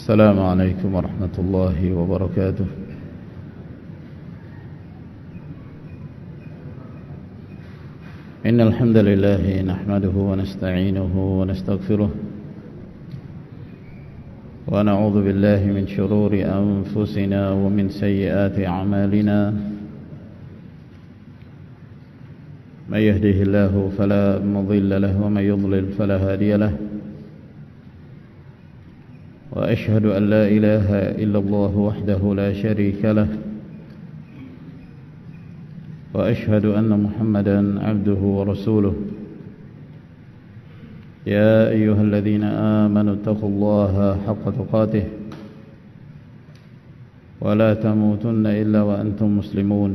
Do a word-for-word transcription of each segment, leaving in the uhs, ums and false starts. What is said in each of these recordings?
السلام عليكم ورحمة الله وبركاته. إن الحمد لله نحمده ونستعينه ونستغفره ونعوذ بالله من شرور أنفسنا ومن سيئات أعمالنا. من يهده الله فلا مضل له ومن يضلل فلا هادي له. وأشهد أن لا إله إلا الله وحده لا شريك له، وأشهد أن محمدا عبده ورسوله. يا أيها الذين آمنوا اتقوا الله حق تقاته ولا تموتن إلا وأنتم مسلمون.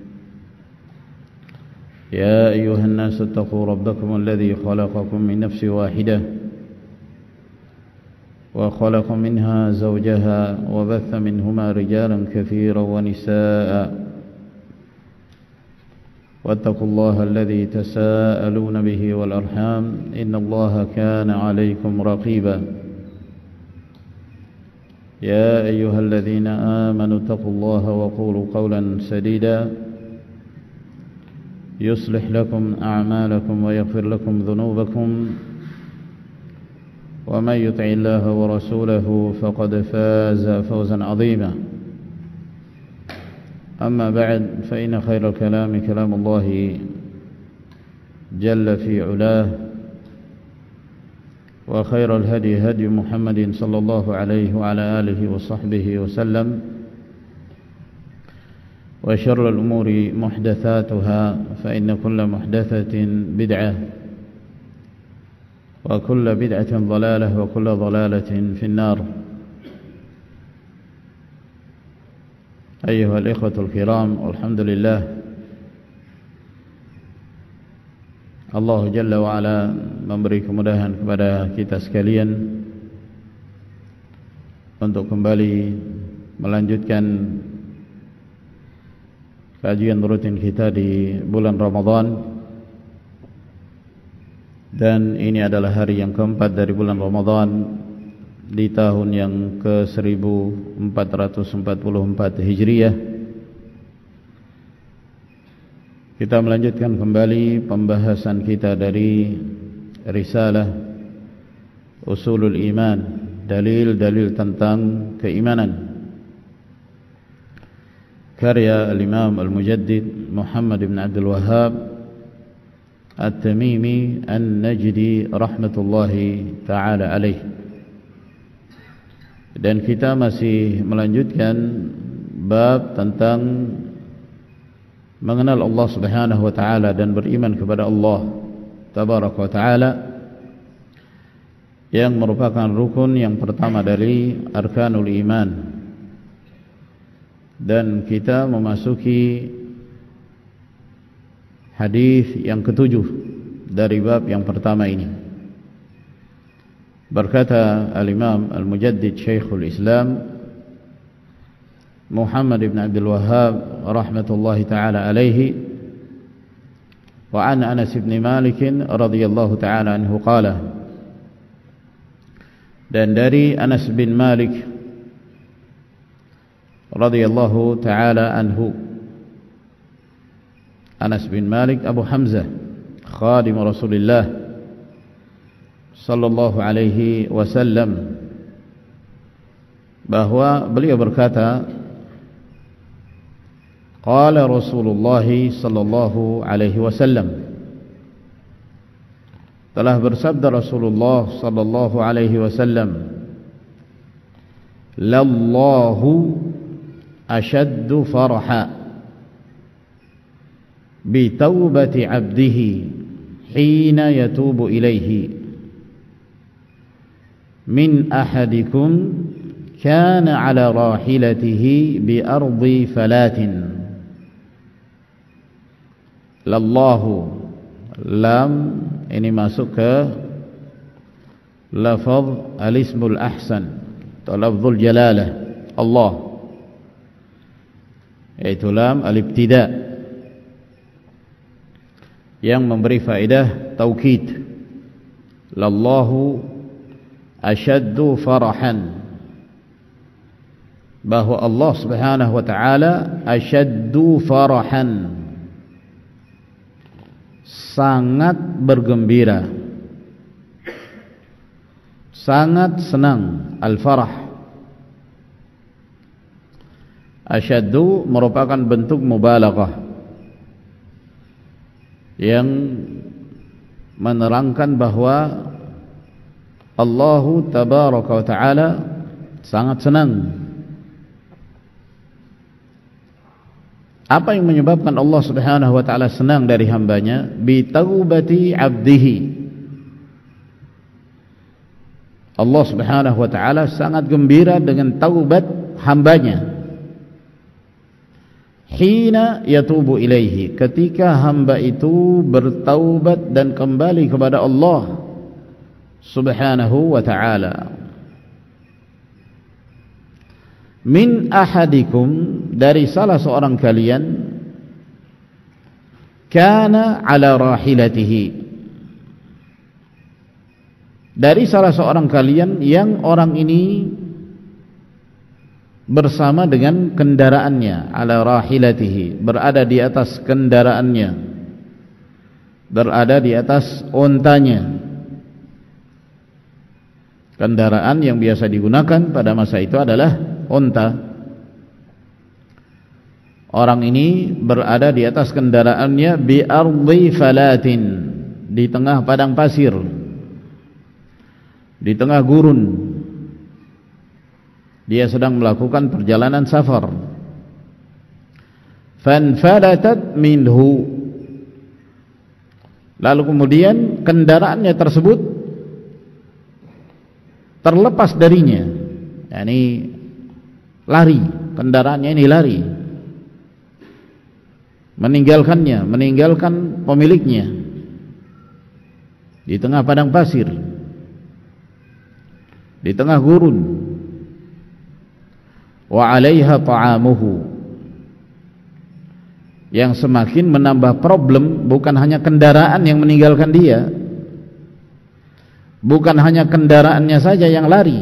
يا أيها الناس اتقوا ربكم الذي خلقكم من نفس واحدة وخلق منها زوجها وبث منهما رجالا كثيرا ونساء. واتقوا الله الذي تساءلون به والأرحام إن الله كان عليكم رقيبا. يا أيها الذين آمنوا اتقوا الله وقولوا قولا سديدا يصلح لكم أعمالكم ويغفر لكم ذنوبكم، ومن يطع الله ورسوله فقد فاز فوزا عظيما. أما بعد، فإن خير الكلام كلام الله جل في علاه، وخير الهدي هدي محمد صلى الله عليه وعلى آله وصحبه وسلم، وشر الأمور محدثاتها، فإن كل محدثة بدعة، وكل بدعة ضلالة، وكل ضلالة في النار. أيها الإخوة الكرام، والحمد لله, Allah Jalla wa'ala memberi kemudahan kepada kita sekalian untuk kembali melanjutkan kajian rutin kita di bulan Ramadan. Dan ini adalah hari yang keempat dari bulan Ramadan di tahun yang ke seribu empat ratus empat puluh empat Hijriah. Kita melanjutkan kembali pembahasan kita dari risalah Usulul Iman, dalil-dalil tentang keimanan, karya Al-Imam Al-Mujaddid Muhammad bin Abdul Wahhab At-Tamimi An-Najdi rahmatullahi ta'ala alaih. Dan kita masih melanjutkan bab tentang mengenal Allah Subhanahu wa ta'ala dan beriman kepada Allah Tabaraka wa ta'ala, yang merupakan rukun yang pertama dari arkanul iman. Dan kita memasuki hadis yang ketujuh dari bab yang pertama ini. Berkata Al-Imam Al-Mujaddid Syekhul Islam Muhammad ibn Abdul Wahhab rahmatullahi ta'ala alaihi, wa an Anas ibn Malik radhiyallahu ta'ala anhu qala, dan dari Anas bin Malik radhiyallahu ta'ala anhu. Anas bin Malik Abu Hamzah, khadim Rasulullah sallallahu alaihi wasallam, bahwa beliau berkata, qala Rasulullah sallallahu alaihi wasallam, telah bersabda Rasulullah sallallahu alaihi wasallam, lallahu ashaddu farha bi taubati abdihi hina yatubu ilaihi min ahadikum kana ala rahilatihi bi ardi falatin. Lallahu, lam ini masuk ke lafaz al-ismul ahsan atau lafzul jalalah Allah, yaitu lam al-ibtida yang memberi faedah taukid. Lallahu ashaddu farahan, bahwa Allah Subhanahu wa taala asyaddu farahan, sangat bergembira, sangat senang. Al-farah, asyaddu merupakan bentuk mubalaghah yang menerangkan bahwa Allah tabaraka wa taala sangat senang. Apa yang menyebabkan Allah Subhanahu wa taala senang dari hambanya? Bi taubati 'abdihi. Allah Subhanahu wa taala sangat gembira dengan taubat hambanya. Hina yatubu ilaihi, ketika hamba itu bertaubat dan kembali kepada Allah Subhanahu wa taala. Min ahadikum, dari salah seorang kalian, kana ala rahilatihi, dari salah seorang kalian yang orang ini bersama dengan kendaraannya, ala rahilatihi, berada di atas kendaraannya, berada di atas ontanya. Kendaraan yang biasa digunakan pada masa itu adalah onta. Orang ini berada di atas kendaraannya bi ardi falatin, di tengah padang pasir, di tengah gurun. Dia sedang melakukan perjalanan safar. Fanfalatat minhu, lalu kemudian kendaraannya tersebut terlepas darinya, yakni lari, kendaraannya ini lari, meninggalkannya, meninggalkan pemiliknya di tengah padang pasir, di tengah gurun. Wa 'alaiha ta'amuhu, yang semakin menambah problem bukan hanya kendaraan yang meninggalkan dia, bukan hanya kendaraannya saja yang lari.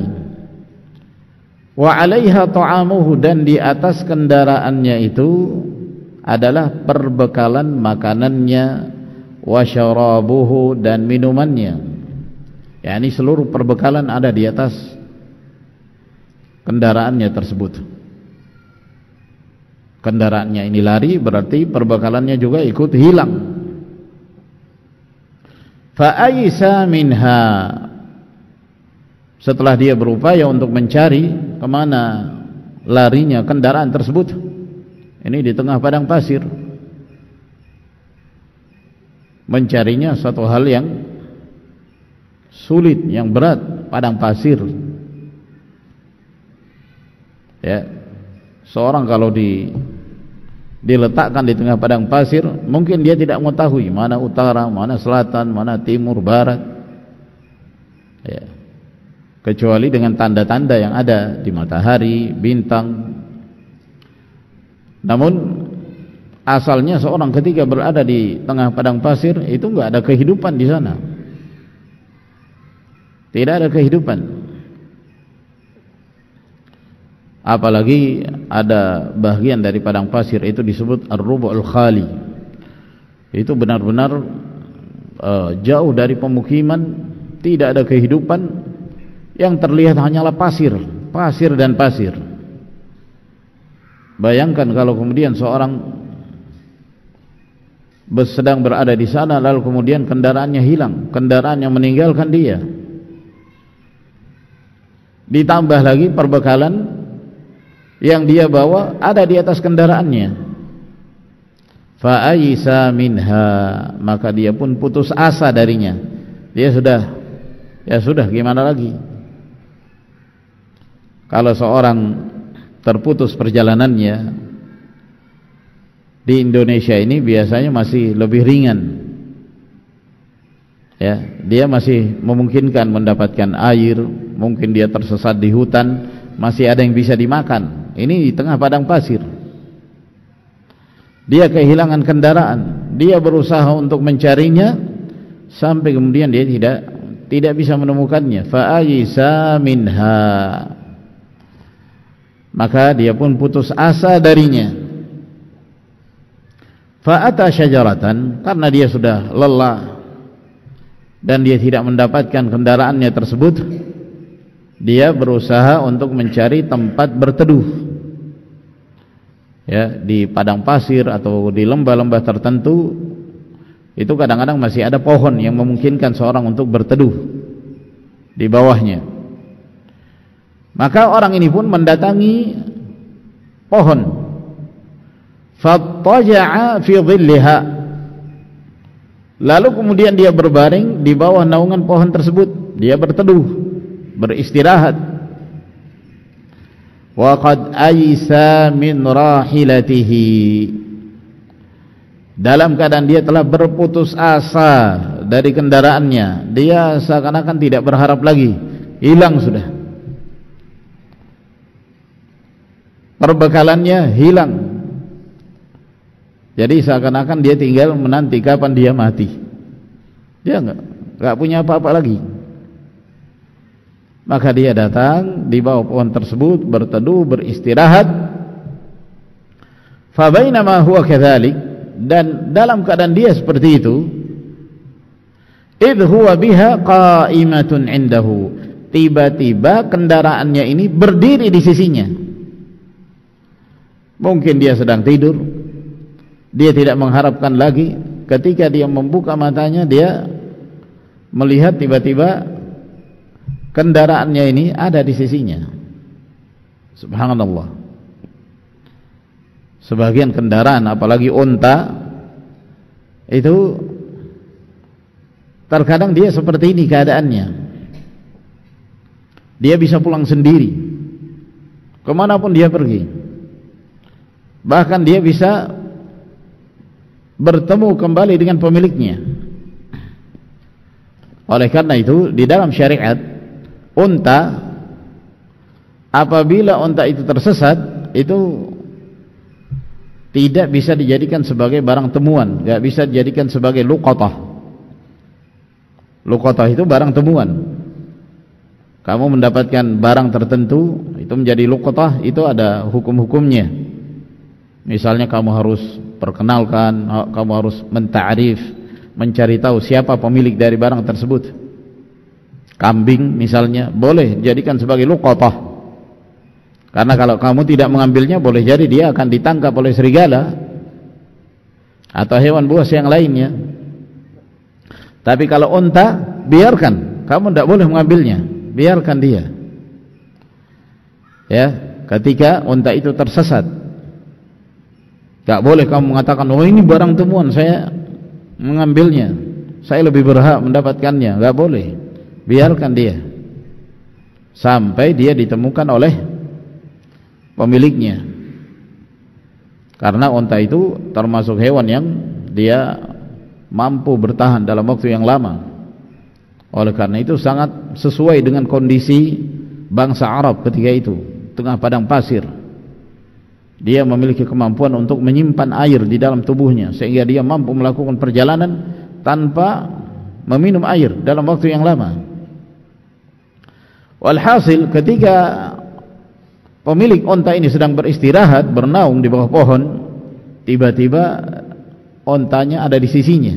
Wa 'alaiha ta'amuhu, dan di atas kendaraannya itu adalah perbekalan makanannya, wa syarabuhu, dan minumannya. yakni seluruh perbekalan ada di atas kendaraannya tersebut. Kendaraannya ini lari, berarti perbekalannya juga ikut hilang. Fa'aisa minha, setelah dia berupaya untuk mencari kemana larinya kendaraan tersebut, ini di tengah padang pasir, mencarinya satu hal yang sulit, yang berat, padang pasir. Ya, seorang kalau di diletakkan di tengah padang pasir, mungkin dia tidak mengetahui mana utara, mana selatan, mana timur, barat, ya, kecuali dengan tanda-tanda yang ada di matahari, bintang. Namun asalnya seorang ketika berada di tengah padang pasir itu enggak ada kehidupan di sana, tidak ada kehidupan. Apalagi ada bagian dari padang pasir itu disebut ar-rubu'ul khali, itu benar-benar uh, jauh dari pemukiman, tidak ada kehidupan, yang terlihat hanyalah pasir, pasir dan pasir. Bayangkan kalau kemudian seorang sedang berada di sana, lalu kemudian kendaraannya hilang, kendaraan yang meninggalkan dia, ditambah lagi perbekalan yang dia bawa ada di atas kendaraannya. Fa'aisa minha, maka dia pun putus asa darinya. Dia sudah, ya sudah, gimana lagi? Kalau seorang terputus perjalanannya di Indonesia ini biasanya masih lebih ringan, ya, dia masih memungkinkan mendapatkan air, mungkin dia tersesat di hutan, masih ada yang bisa dimakan. Ini di tengah padang pasir, dia kehilangan kendaraan, dia berusaha untuk mencarinya sampai kemudian dia tidak tidak bisa menemukannya. Fa'ayisa minha, maka dia pun putus asa darinya. Fa'ata syajaratan, karena dia sudah lelah dan dia tidak mendapatkan kendaraannya tersebut, dia berusaha untuk mencari tempat berteduh, ya, di padang pasir atau di lembah-lembah tertentu. Itu kadang-kadang masih ada pohon yang memungkinkan seorang untuk berteduh di bawahnya. Maka orang ini pun mendatangi pohon, fattaja'a fi dhilliha, lalu kemudian dia berbaring di bawah naungan pohon tersebut, dia berteduh, beristirahat. Wa qad aysa min rahilatihi, dalam keadaan dia telah berputus asa dari kendaraannya, dia seakan-akan tidak berharap lagi, hilang sudah, perbekalannya hilang. Jadi seakan-akan dia tinggal menanti kapan dia mati. Dia enggak, enggak punya apa-apa lagi. Maka dia datang di bawah pohon tersebut, berteduh, beristirahat. Fa bainama huwa kadzalik, dan dalam keadaan dia seperti itu, idh huwa biha qa'imatun indahu, tiba-tiba kendaraannya ini berdiri di sisinya. Mungkin dia sedang tidur, dia tidak mengharapkan lagi. Ketika dia membuka matanya, dia melihat tiba-tiba kendaraannya ini ada di sisinya. Subhanallah. Sebagian kendaraan, apalagi unta, itu terkadang dia seperti ini keadaannya. Dia bisa pulang sendiri kemanapun dia pergi. Bahkan dia bisa bertemu kembali dengan pemiliknya. Oleh karena itu, di dalam syariat, unta, apabila unta itu tersesat, itu tidak bisa dijadikan sebagai barang temuan, tidak bisa dijadikan sebagai luqatah. Luqatah itu barang temuan. Kamu mendapatkan barang tertentu, itu menjadi luqatah, itu ada hukum-hukumnya. Misalnya kamu harus perkenalkan, kamu harus menta'rif, mencari tahu siapa pemilik dari barang tersebut. Kambing misalnya boleh dijadikan sebagai luqatah, karena kalau kamu tidak mengambilnya, boleh jadi dia akan ditangkap oleh serigala atau hewan buas yang lainnya. Tapi kalau unta, biarkan, kamu tidak boleh mengambilnya, biarkan dia. Ya, ketika unta itu tersesat, tidak boleh kamu mengatakan, oh ini barang temuan, saya mengambilnya, saya lebih berhak mendapatkannya. Tidak boleh, biarkan dia sampai dia ditemukan oleh pemiliknya. Karena unta itu termasuk hewan yang dia mampu bertahan dalam waktu yang lama. Oleh karena itu sangat sesuai dengan kondisi bangsa Arab ketika itu, tengah padang pasir. Dia memiliki kemampuan untuk menyimpan air di dalam tubuhnya, sehingga dia mampu melakukan perjalanan tanpa meminum air dalam waktu yang lama. Walhasil, ketika pemilik unta ini sedang beristirahat, bernaung di bawah pohon, tiba-tiba untanya ada di sisinya.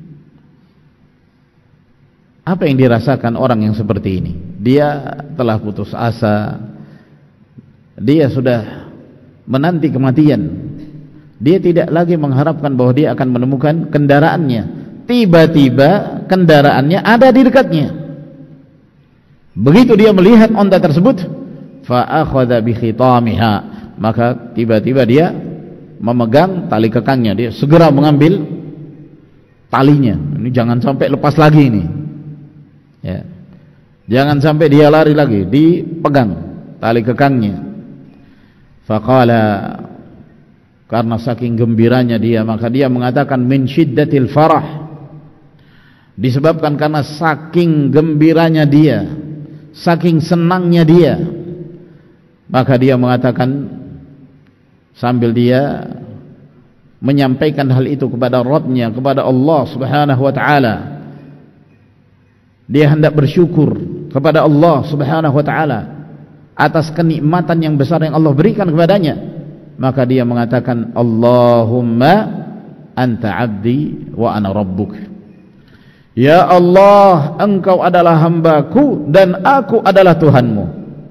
Apa yang dirasakan orang yang seperti ini? Dia telah putus asa, dia sudah menanti kematian, dia tidak lagi mengharapkan bahwa dia akan menemukan kendaraannya. Tiba-tiba kendaraannya ada di dekatnya. Begitu dia melihat unta tersebut, fa akhadha bi khitamiha, maka tiba-tiba dia memegang tali kekangnya, dia segera mengambil talinya. Ini jangan sampai lepas lagi ini, ya, jangan sampai dia lari lagi, dipegang tali kekangnya. Faqala, karena saking gembiranya dia, maka dia mengatakan min syiddatil farah, disebabkan karena saking gembiranya dia, saking senangnya dia, maka dia mengatakan sambil dia menyampaikan hal itu kepada Rabbnya, kepada Allah Subhanahu wa ta'ala. Dia hendak bersyukur kepada Allah Subhanahu wa ta'ala atas kenikmatan yang besar yang Allah berikan kepadanya, maka dia mengatakan Allahumma anta abdi wa ana rabbuk. Ya Allah, engkau adalah hambaku dan aku adalah Tuhanmu.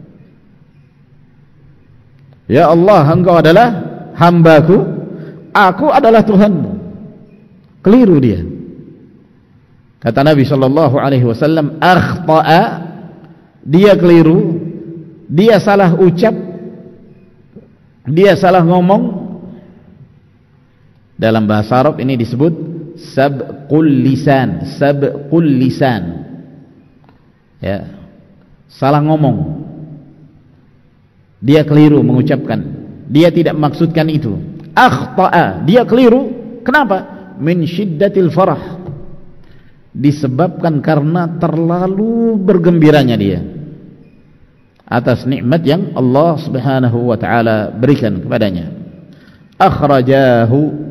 Ya Allah, engkau adalah hambaku, aku adalah Tuhanmu. Keliru dia. Kata Nabi sallallahu alaihi wasallam, akhta'a, dia keliru, dia salah ucap, dia salah ngomong. Dalam bahasa Arab ini disebut sabqul lisan, sabqul lisan. Ya. Salah ngomong. Dia keliru mengucapkan. Dia tidak maksudkan itu. Akhta'a, dia keliru. Kenapa? Min syiddatil farah. Disebabkan karena terlalu bergembiranya dia atas nikmat yang Allah Subhanahu wa taala berikan kepadanya. Akhrajahu,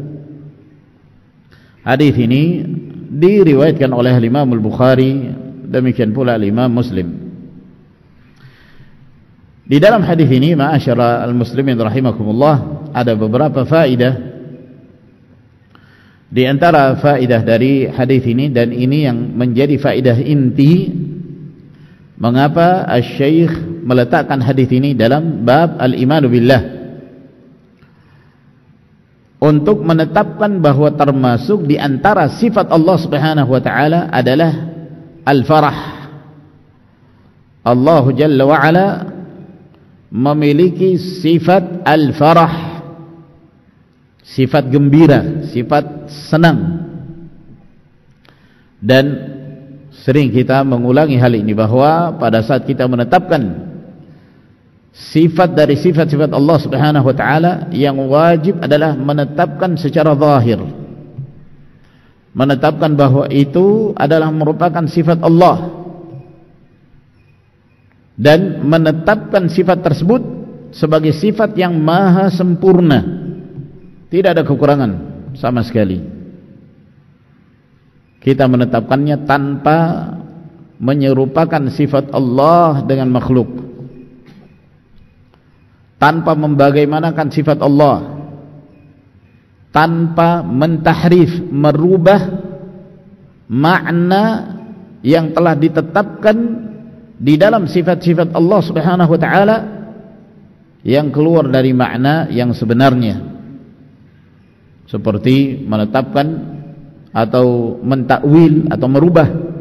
hadis ini diriwayatkan oleh Imam Al-Bukhari, demikian pula Imam Muslim. Di dalam hadis ini, ma'asyara al-muslimin rahimakumullah, ada beberapa faedah. Di antara faedah dari hadis ini, dan ini yang menjadi faedah inti mengapa Asy-Syaikh meletakkan hadis ini dalam bab al-imanu billah, untuk menetapkan bahwa termasuk di antara sifat Allah Subhanahu wa taala adalah al-farah. Allah Jalla wa Ala memiliki sifat al-farah, sifat gembira, sifat senang. Dan sering kita mengulangi hal ini, bahwa pada saat kita menetapkan sifat dari sifat-sifat Allah Subhanahu wa taala, yang wajib adalah menetapkan secara zahir, menetapkan bahwa itu adalah merupakan sifat Allah, dan menetapkan sifat tersebut sebagai sifat yang maha sempurna, tidak ada kekurangan sama sekali. Kita menetapkannya tanpa menyerupakan sifat Allah dengan makhluk, tanpa membagaimanakan sifat Allah, tanpa mentahrif, merubah makna yang telah ditetapkan di dalam sifat-sifat Allah Subhanahu wa taala yang keluar dari makna yang sebenarnya, seperti menetapkan atau mentakwil atau merubah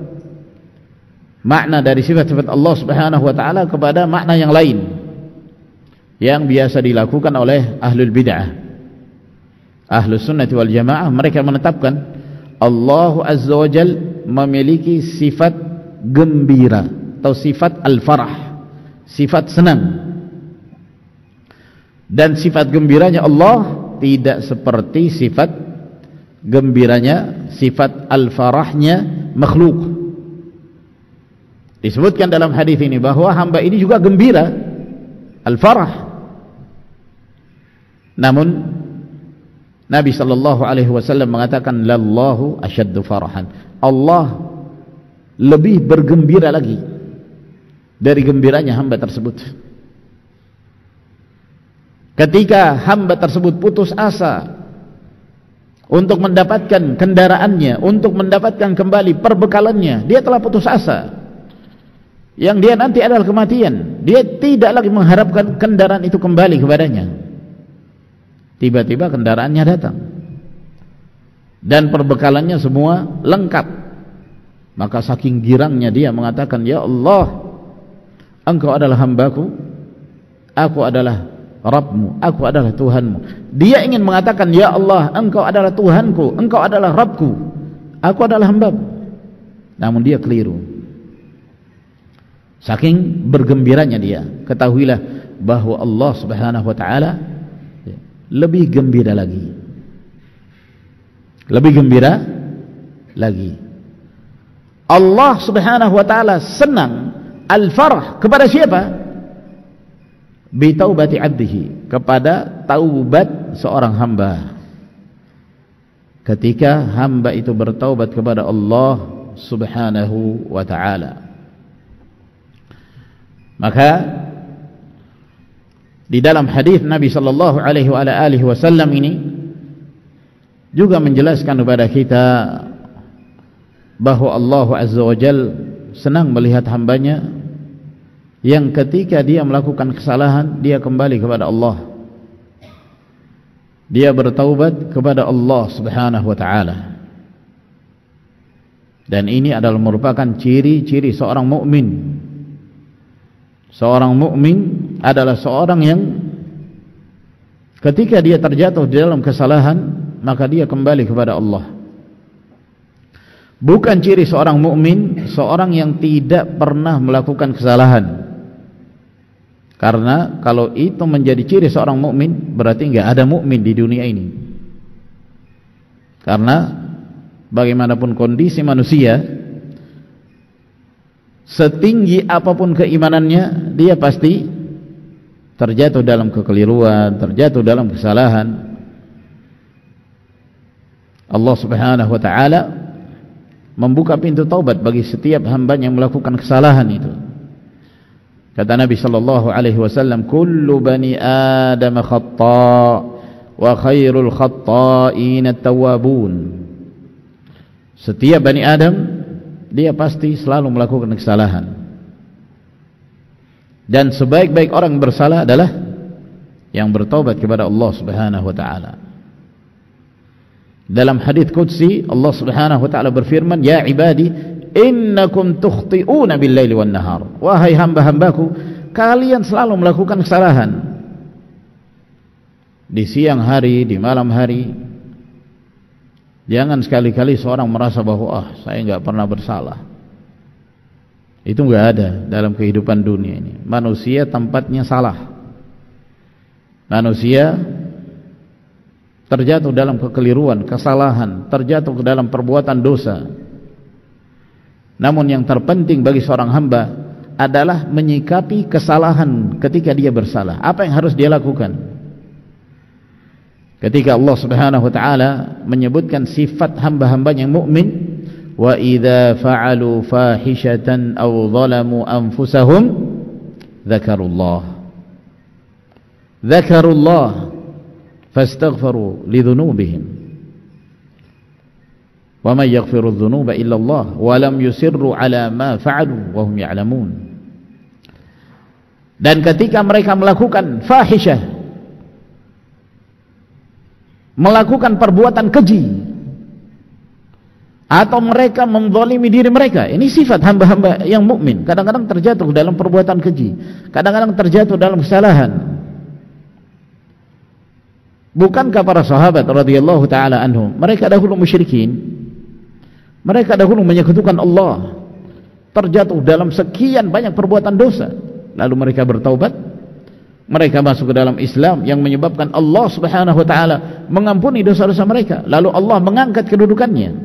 makna dari sifat-sifat Allah Subhanahu wa taala kepada makna yang lain, yang biasa dilakukan oleh ahlul bid'ah. Ahlus sunnah wal jamaah, mereka menetapkan Allah Azza wa Jal memiliki sifat gembira atau sifat al-farah, sifat senang. Dan sifat gembiranya Allah tidak seperti sifat gembiranya, sifat al-farahnya makhluk. Disebutkan dalam hadis ini bahwa hamba ini juga gembira, al-farah. Namun Nabi sallallahu alaihi wasallam mengatakan lallahu asyaddu farahan, Allah lebih bergembira lagi dari gembiranya hamba tersebut. Ketika hamba tersebut putus asa untuk mendapatkan kendaraannya, untuk mendapatkan kembali perbekalannya, dia telah putus asa. Yang dia nanti adalah kematian. Dia tidak lagi mengharapkan kendaraan itu kembali kepadanya. Tiba-tiba kendaraannya datang dan perbekalannya semua lengkap. Maka saking girangnya dia mengatakan, ya Allah, Engkau adalah hambaku, aku adalah Rabbmu, aku adalah Tuhanmu. Dia ingin mengatakan, ya Allah, Engkau adalah Tuhanku, Engkau adalah Rabbku, aku adalah hambamu. Namun dia keliru. Saking bergembiranya dia, ketahuilah bahwa Allah Subhanahu wa taala lebih gembira lagi, lebih gembira lagi. Allah Subhanahu wa taala senang al-farah kepada siapa? Bi taubati 'abdihi, kepada taubat seorang hamba. Ketika hamba itu bertaubat kepada Allah Subhanahu wa taala, maka Di dalam hadis Nabi sallallahu alaihi wa alihi wasallam ini juga menjelaskan kepada kita bahwa Allah azza wa jalla senang melihat hambanya yang ketika dia melakukan kesalahan dia kembali kepada Allah, dia bertaubat kepada Allah subhanahu wa ta'ala. Dan ini adalah merupakan ciri-ciri seorang mukmin. Seorang mukmin adalah seorang yang ketika dia terjatuh di dalam kesalahan maka dia kembali kepada Allah. Bukan ciri seorang mukmin seorang yang tidak pernah melakukan kesalahan. Karena kalau itu menjadi ciri seorang mukmin berarti enggak ada mukmin di dunia ini. Karena bagaimanapun kondisi manusia, setinggi apapun keimanannya, dia pasti terjatuh dalam kekeliruan, terjatuh dalam kesalahan. Allah subhanahu wa ta'ala membuka pintu taubat bagi setiap hamba yang melakukan kesalahan itu. Kata Nabi sallallahu alaihi wasallam, kullu bani Adam khata' wa khairul khatta'in at-tawwabun. Setiap Bani Adam dia pasti selalu melakukan kesalahan, dan sebaik-baik orang bersalah adalah yang bertaubat kepada Allah subhanahu wa ta'ala. Dalam hadits qudsi Allah subhanahu wa ta'ala berfirman, ya ibadi innakum tukhti'una bil-laili wan-nahar. Wahai hamba-hambaku, kalian selalu melakukan kesalahan di siang hari, di malam hari. Jangan sekali-kali seorang merasa bahwa ah, saya enggak pernah bersalah. Itu enggak ada dalam kehidupan dunia ini. Manusia tempatnya salah. Manusia terjatuh dalam kekeliruan, kesalahan, terjatuh ke dalam perbuatan dosa. Namun yang terpenting bagi seorang hamba adalah menyikapi kesalahan ketika dia bersalah. Apa yang harus dia lakukan? Ketika Allah subhanahu wa ta'ala menyebutkan sifat hamba-hamba yang mukmin, wa idza fa'alu fahishatan aw zalamu anfusahum dzakarullah dzakarullah fastaghfiru lidhunubihim wa man yaghfiru adh-dhunuba illa Allah wa lam yusirru ala ma fa'alu wa hum ya'lamun. Dan ketika mereka melakukan fahisyah, melakukan perbuatan keji, atau mereka menzalimi diri mereka, ini sifat hamba-hamba yang mukmin. Kadang-kadang terjatuh dalam perbuatan keji, kadang-kadang terjatuh dalam kesalahan. Bukankah para sahabat radhiyallahu taala anhum, mereka dahulu musyrikin, mereka dahulu menyekutukan Allah, terjatuh dalam sekian banyak perbuatan dosa, lalu mereka bertaubat, mereka masuk ke dalam Islam yang menyebabkan Allah subhanahu wa ta'ala mengampuni dosa-dosa mereka, lalu Allah mengangkat kedudukannya.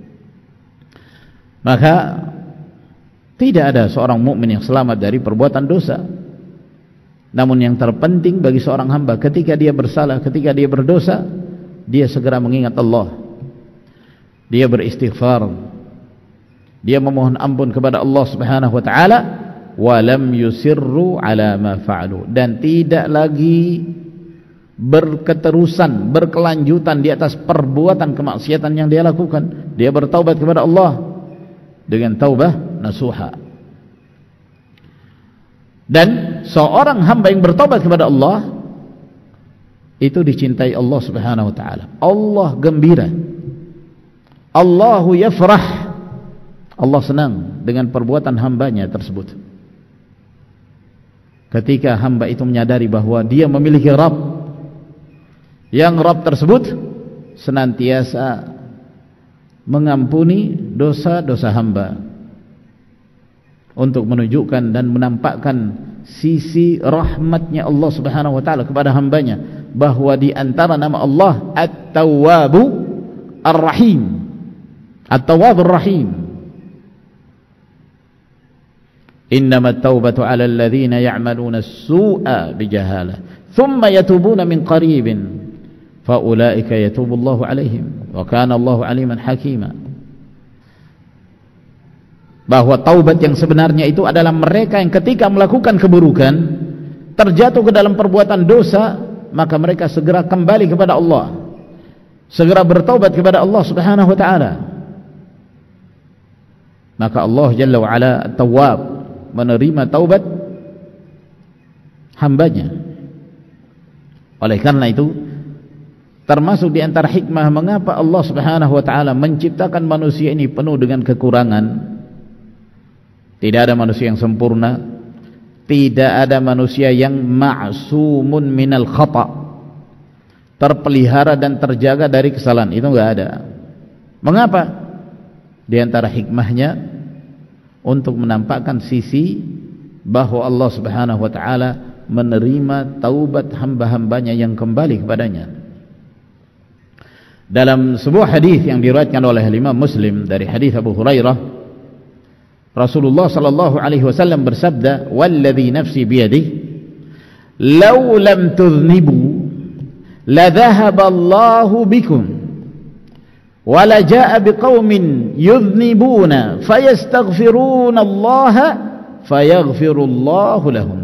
Maka tidak ada seorang mukmin yang selamat dari perbuatan dosa. Namun yang terpenting bagi seorang hamba ketika dia bersalah, ketika dia berdosa, dia segera mengingat Allah, dia beristighfar, dia memohon ampun kepada Allah subhanahu wa ta'ala, walam yusirru ala ma fa'alu, dan tidak lagi berketerusan, berkelanjutan di atas perbuatan kemaksiatan yang dia lakukan. Dia bertaubat kepada Allah dengan taubah nasuha. Dan seorang hamba yang bertaubat kepada Allah itu dicintai Allah subhanahu wa ta'ala. Allah gembira, Allahu yafrah, Allah senang dengan perbuatan hambanya tersebut. Ketika hamba itu menyadari bahwa dia memiliki Rabb, yang Rabb tersebut senantiasa mengampuni dosa-dosa hamba, untuk menunjukkan dan menampakkan sisi rahmatnya Allah subhanahu wa ta'ala kepada hambanya, bahwa di antara nama Allah At-Tawwabu Ar-Rahim, At-Tawwab Ar-Rahim. Innamat taubatu 'alal ladzina ya'maluna as-su'a bijahalah thumma yatubuna min qaribin fa ulaika yatubullahu 'alaihim wa kana Allahu 'aliman hakima. Bahwa taubat yang sebenarnya itu adalah mereka yang ketika melakukan keburukan terjatuh ke dalam perbuatan dosa, maka mereka segera kembali kepada Allah, segera bertaubat kepada Allah Subhanahu wa taala. Maka Allah Jalla wa Ala At-Tawwab, menerima taubat hambanya. Oleh karena itu, termasuk di antara hikmah mengapa Allah Subhanahu wa taala menciptakan manusia ini penuh dengan kekurangan. Tidak ada manusia yang sempurna, tidak ada manusia yang ma'sumun minal khata', terpelihara dan terjaga dari kesalahan. Itu enggak ada. Mengapa? Di antara hikmahnya untuk menampakkan sisi bahwa Allah Subhanahu wa taala menerima taubat hamba-hambanya yang kembali kepadanya. Dalam sebuah hadis yang diriwayatkan oleh Imam Muslim dari hadis Abu Hurairah, Rasulullah sallallahu alaihi wasallam bersabda, "Walladzi nafsi biyadihi, law lam tudhnibu la dhahaba Allahu bikum wa la jaa'a biqaumin yudhnibuna fayastaghfiruna Allah fayaghfirullahu lahum."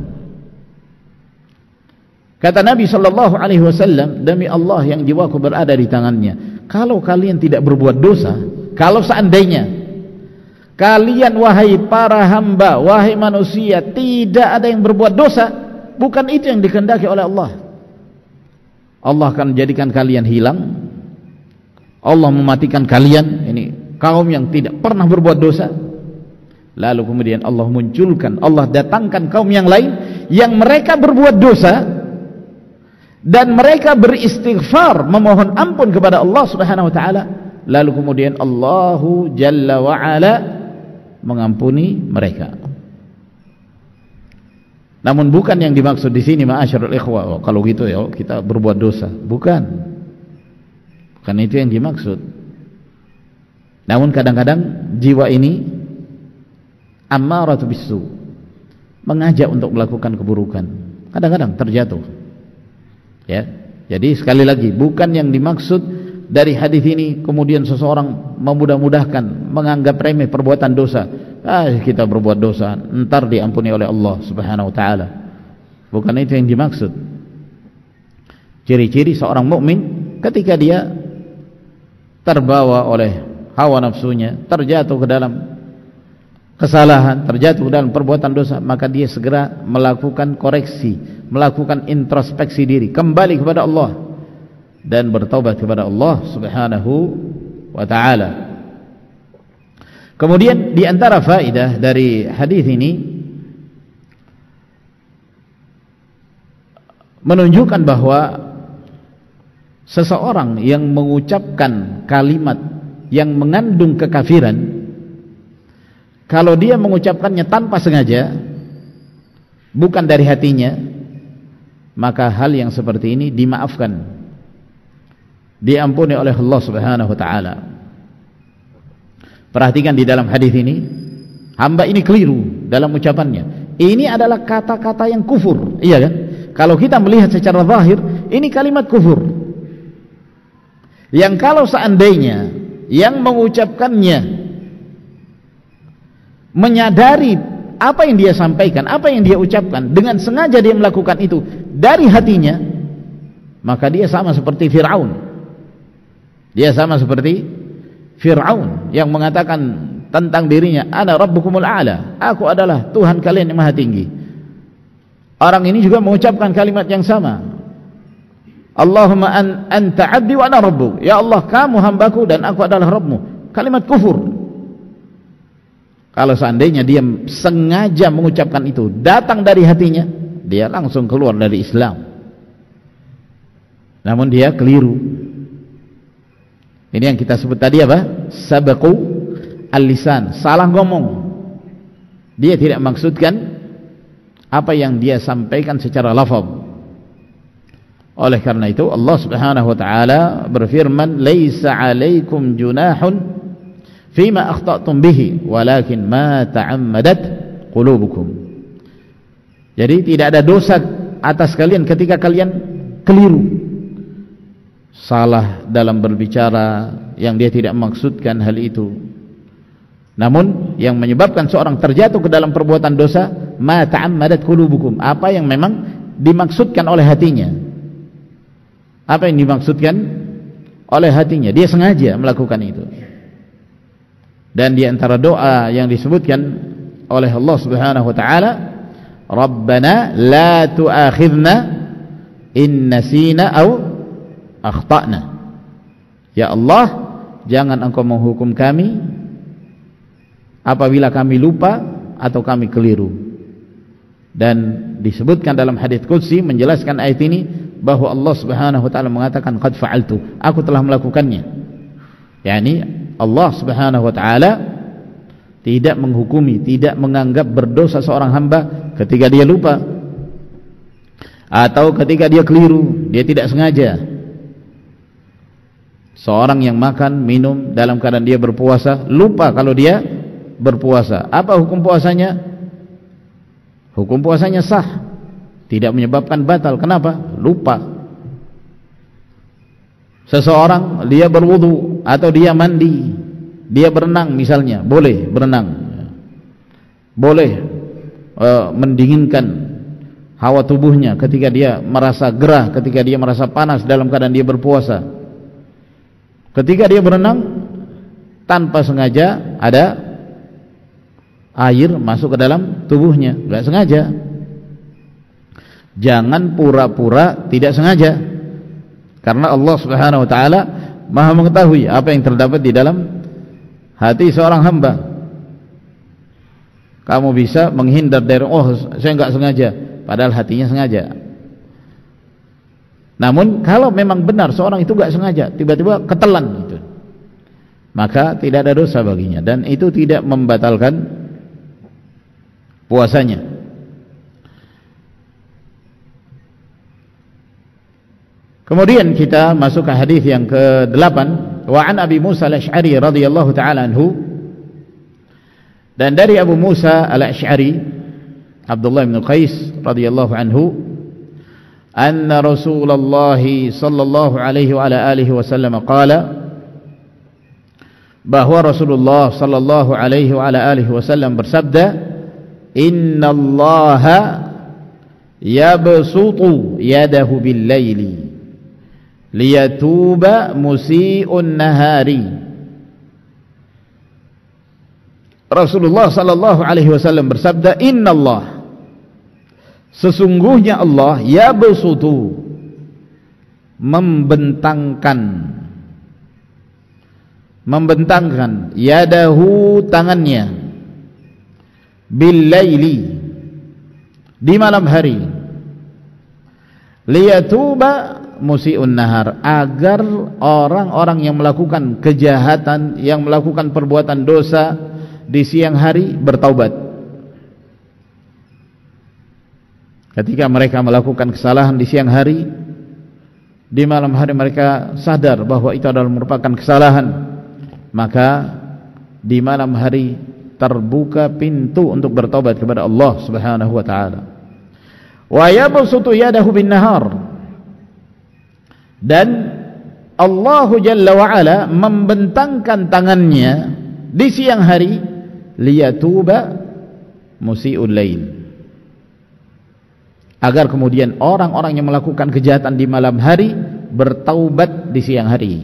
Kata Nabi sallallahu alaihi wasallam, demi Allah yang jiwaku berada di tangannya, kalau kalian tidak berbuat dosa, kalau seandainya kalian wahai para hamba, wahai manusia, tidak ada yang berbuat dosa, bukan itu yang dikehendaki oleh Allah, Allah akan menjadikan kalian hilang, Allah mematikan kalian, ini kaum yang tidak pernah berbuat dosa. Lalu kemudian Allah munculkan, Allah datangkan kaum yang lain yang mereka berbuat dosa dan mereka beristighfar, memohon ampun kepada Allah Subhanahu wa taala. Lalu kemudian Allahu Jalla wa Ala mengampuni mereka. Namun bukan yang dimaksud di sini ma'asyarul ikhwah, oh, kalau gitu ya kita berbuat dosa. Bukan. Bukan itu yang dimaksud. Namun kadang-kadang jiwa ini ammaratu bisu, mengajak untuk melakukan keburukan. Kadang-kadang terjatuh. Ya. Jadi sekali lagi, bukan yang dimaksud dari hadis ini kemudian seseorang memudah-mudahkan, menganggap remeh perbuatan dosa. Ah, kita berbuat dosa, entar diampuni oleh Allah Subhanahu wa taala. Bukan itu yang dimaksud. Ciri-ciri seorang mukmin ketika dia terbawa oleh hawa nafsunya, terjatuh ke dalam kesalahan, terjatuh ke dalam perbuatan dosa, maka dia segera melakukan koreksi, melakukan introspeksi diri, kembali kepada Allah dan bertaubat kepada Allah Subhanahu wa taala. Kemudian di antara faedah dari hadis ini menunjukkan bahwa seseorang yang mengucapkan kalimat yang mengandung kekafiran, kalau dia mengucapkannya tanpa sengaja, bukan dari hatinya, maka hal yang seperti ini dimaafkan, diampuni oleh Allah Subhanahu wa taala. Perhatikan di dalam hadis ini, hamba ini keliru dalam ucapannya. Ini adalah kata-kata yang kufur, iya kan? Kalau kita melihat secara zahir, ini kalimat kufur. Yang kalau seandainya yang mengucapkannya menyadari apa yang dia sampaikan, apa yang dia ucapkan, dengan sengaja dia melakukan itu dari hatinya, maka dia sama seperti Fir'aun. Dia sama seperti Fir'aun yang mengatakan tentang dirinya, ana rabbukumul a'la, aku adalah Tuhan kalian yang maha tinggi. Orang ini juga mengucapkan kalimat yang sama, Allahumma an, anta abdi wa ana rabbuk, ya Allah kamu hambaku dan aku adalah Rabbmu. Kalimat kufur. Kalau seandainya dia sengaja mengucapkan itu, datang dari hatinya, dia langsung keluar dari Islam. Namun dia keliru. Ini yang kita sebut tadi apa? Sabaqu al-lisan, salah ngomong. Dia tidak maksudkan apa yang dia sampaikan secara lafaz. Oleh karena itu Allah Subhanahu wa taala berfirman, "Laisa 'alaikum junahun fima akhta'tum bihi, walakin ma ta'ammadat qulubukum." Jadi tidak ada dosa atas kalian ketika kalian keliru, salah dalam berbicara yang dia tidak maksudkan hal itu. Namun yang menyebabkan seorang terjatuh ke dalam perbuatan dosa, ma ta'ammadat qulubukum, apa yang memang dimaksudkan oleh hatinya. Apa yang dimaksudkan oleh hatinya? Dia sengaja melakukan itu. Dan di antara doa yang disebutkan oleh Allah Subhanahu wa taala, Rabbana la tu'akhidna in nasina aw akhtana. Ya Allah, jangan Engkau menghukum kami apabila kami lupa atau kami keliru. Dan disebutkan dalam hadits qudsi menjelaskan ayat ini bahwa Allah Subhanahu wa taala mengatakan qad fa'altu, aku telah melakukannya. yakni Allah Subhanahu wa taala tidak menghukumi, tidak menganggap berdosa seorang hamba ketika dia lupa atau ketika dia keliru, dia tidak sengaja. Seorang yang makan, minum dalam keadaan dia berpuasa, lupa kalau dia berpuasa. Apa hukum puasanya? Hukum puasanya sah, tidak menyebabkan batal. Kenapa? Lupa. Seseorang dia berwudu atau dia mandi, dia berenang misalnya, boleh berenang, boleh e, mendinginkan hawa tubuhnya ketika dia merasa gerah, ketika dia merasa panas dalam keadaan dia berpuasa. Ketika dia berenang tanpa sengaja ada air masuk ke dalam tubuhnya, enggak sengaja. Jangan pura-pura tidak sengaja, karena Allah Subhanahu wa taala Maha mengetahui apa yang terdapat di dalam hati seorang hamba. Kamu bisa menghindar dari, oh saya enggak sengaja, padahal hatinya sengaja. Namun kalau memang benar seorang itu enggak sengaja, tiba-tiba ketelan gitu, maka tidak ada dosa baginya, dan itu tidak membatalkan puasanya. Kemudian kita masuk ke hadis yang kedelapan. Wa an Abi Musa al-Asy'ari radhiyallahu ta'ala anhu, dan dari Abu Musa al-Asy'ari Abdullah bin Qais radhiyallahu anhu, anna Rasulullah sallallahu alaihi wa ala alihi wasallam qala, bahwa Rasulullah sallallahu alaihi wa ala alihi wasallam bersabda, innallaha yabsutu yadahu bil-laili liyatuba musii'un nahari. Rasulullah sallallahu alaihi wasallam bersabda, innallah, sesungguhnya Allah, yabsutu, membentangkan membentangkan yadahu, tangannya, bil-laili, di malam hari, liyatuba musii'un nahar, agar orang-orang yang melakukan kejahatan, yang melakukan perbuatan dosa di siang hari bertaubat. Ketika mereka melakukan kesalahan di siang hari, di malam hari mereka sadar bahwa itu adalah merupakan kesalahan, maka di malam hari terbuka pintu untuk bertaubat kepada Allah Subhanahu wa taala. Wa yabsutu yadahu bin nahar, dan Allah Jalla wa Ala membentangkan tangannya di siang hari, liyatuba musii'ul lail, agar kemudian orang-orang yang melakukan kejahatan di malam hari bertaubat di siang hari.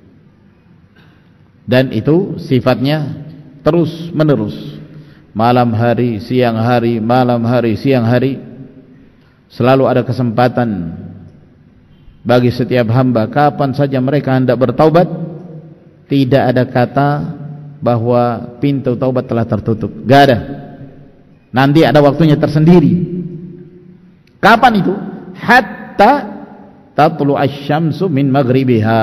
Dan itu sifatnya terus menerus, malam hari, siang hari, malam hari, siang hari. Selalu ada kesempatan bagi setiap hamba, kapan saja mereka hendak bertaubat. Tidak ada kata bahwa pintu taubat telah tertutup, gak ada. Nanti ada waktunya tersendiri. Kapan itu? Hatta tatlu asy-syamsu min maghribiha,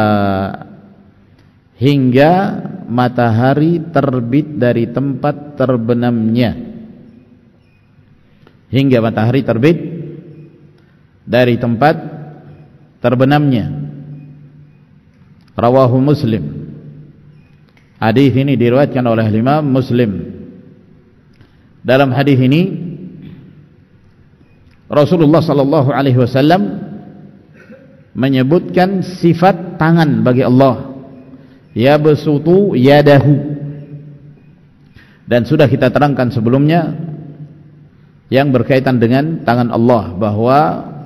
hingga matahari terbit dari tempat terbenamnya. Hingga matahari terbit dari tempat terbenamnya. Rawahu Muslim. Hadis ini diriwayatkan oleh Imam Muslim. Dalam hadis ini Rasulullah sallallahu alaihi wasallam menyebutkan sifat tangan bagi Allah, yabsutu yadahu, dan sudah kita terangkan sebelumnya yang berkaitan dengan tangan Allah, bahwa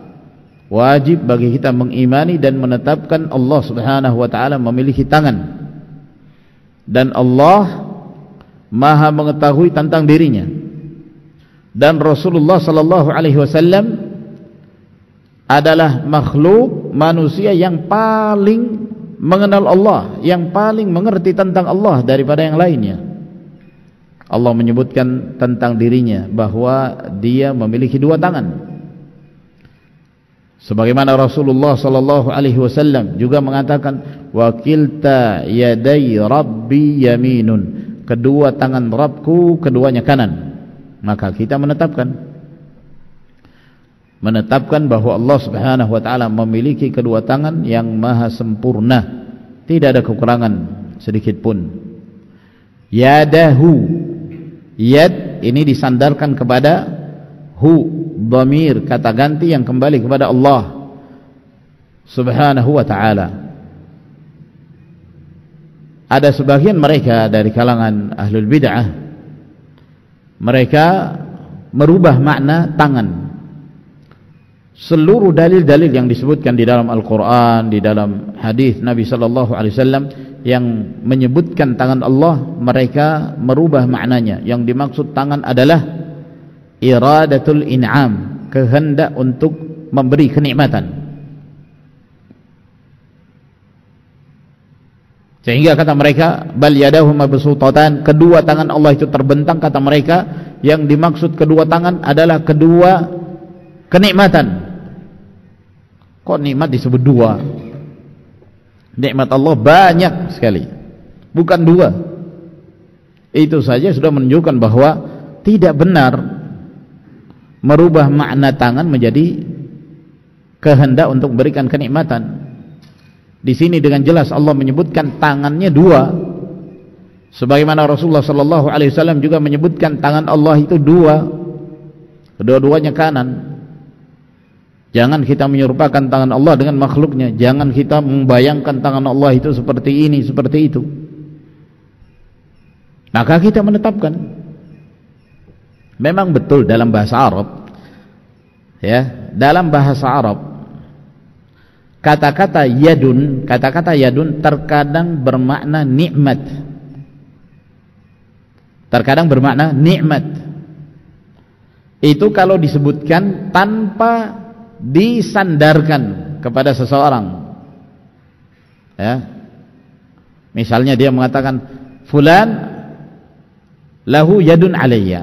wajib bagi kita mengimani dan menetapkan Allah Subhanahu wa taala memiliki tangan, dan Allah Maha mengetahui tentang dirinya, dan Rasulullah sallallahu alaihi wasallam adalah makhluk manusia yang paling mengenal Allah, yang paling mengerti tentang Allah daripada yang lainnya. Allah menyebutkan tentang dirinya bahwa dia memiliki dua tangan, sebagaimana Rasulullah sallallahu alaihi wasallam juga mengatakan, wa kilta yadai rabbi yaminun, kedua tangan Rabbku keduanya kanan. Maka kita menetapkan menetapkan bahwa Allah Subhanahu wa taala memiliki kedua tangan yang maha sempurna, tidak ada kekurangan sedikit pun. Yadahu, yad ini disandarkan kepada hu, dhamir kata ganti yang kembali kepada Allah Subhanahu wa taala. Ada sebagian mereka dari kalangan ahlul bid'ah, mereka merubah makna tangan. Seluruh dalil-dalil yang disebutkan di dalam Al-Quran, di dalam hadis Nabi sallallahu alaihi wasallam yang menyebutkan tangan Allah, mereka merubah maknanya. Yang dimaksud tangan adalah iradatul in'am, kehendak untuk memberi kenikmatan. Sehingga kata mereka, bal yadahu mabsutatan, kedua tangan Allah itu terbentang. Kata mereka, yang dimaksud kedua tangan adalah kedua kenikmatan. Kok nikmat disebut dua? Nikmat Allah banyak sekali, bukan dua. Itu saja sudah menunjukkan bahwa tidak benar merubah makna tangan menjadi kehendak untuk memberikan kenikmatan. Di sini dengan jelas Allah menyebutkan tangannya dua, sebagaimana Rasulullah sallallahu alaihi wasallam juga menyebutkan tangan Allah itu dua, kedua-duanya kanan. Jangan kita menyerupakan tangan Allah dengan makhluknya. Jangan kita membayangkan tangan Allah itu seperti ini, seperti itu. Maka kita menetapkan, memang betul dalam bahasa Arab, ya, dalam bahasa Arab kata-kata yadun, kata-kata yadun terkadang bermakna nikmat, terkadang bermakna nikmat. Itu kalau disebutkan tanpa disandarkan kepada seseorang, ya. Misalnya dia mengatakan fulan lahu yadun alayya,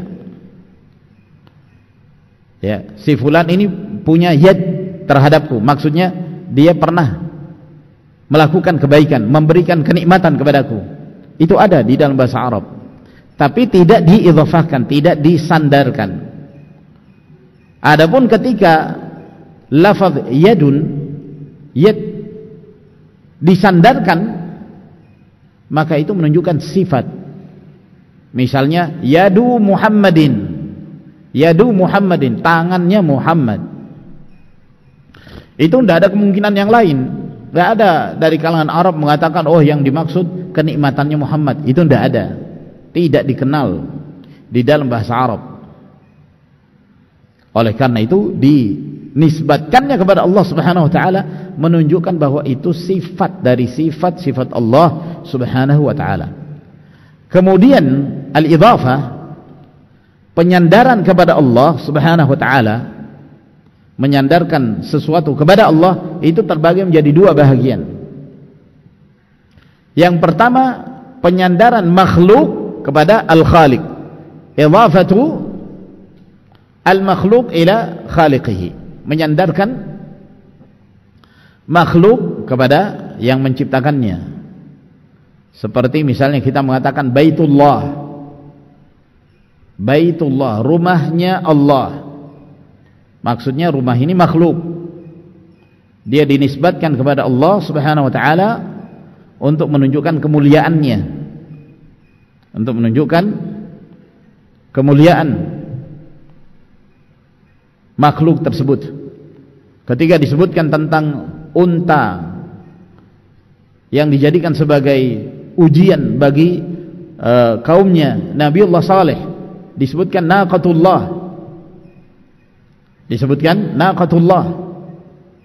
ya, si fulan ini punya yad terhadapku, maksudnya dia pernah melakukan kebaikan, memberikan kenikmatan kepadaku. Itu ada di dalam bahasa Arab, tapi tidak diidhafahkan, tidak disandarkan. Adapun ketika lafaz yadun, yad disandarkan, maka itu menunjukkan sifat. Misalnya yadu Muhammadin, yadu Muhammadin, tangannya Muhammad. Itu tidak ada kemungkinan yang lain. Tidak ada dari kalangan Arab mengatakan, oh yang dimaksud kenikmatannya Muhammad. Itu tidak ada, tidak dikenal di dalam bahasa Arab. Oleh karena itu dinisbatkannya kepada Allah Subhanahu wa taala menunjukkan bahwa itu sifat dari sifat-sifat Allah Subhanahu wa taala. Kemudian al-idhafah, penyandaran kepada Allah Subhanahu wa taala, menyandarkan sesuatu kepada Allah itu terbagi menjadi dua bahagian. Yang pertama, penyandaran makhluk kepada al-khaliq, idhafatu al-makhluk ila khaliqihi, menyandarkan makhluk kepada yang menciptakannya. Seperti misalnya kita mengatakan Baitullah, Baitullah, rumahnya Allah. Maksudnya rumah ini makhluk, dia dinisbatkan kepada Allah Subhanahu wa taala untuk menunjukkan kemuliaannya, untuk menunjukkan kemuliaan makhluk tersebut. Ketika disebutkan tentang unta yang dijadikan sebagai ujian bagi uh, kaumnya Nabiullah Saleh, disebutkan naqatullah, disebutkan naqatullah.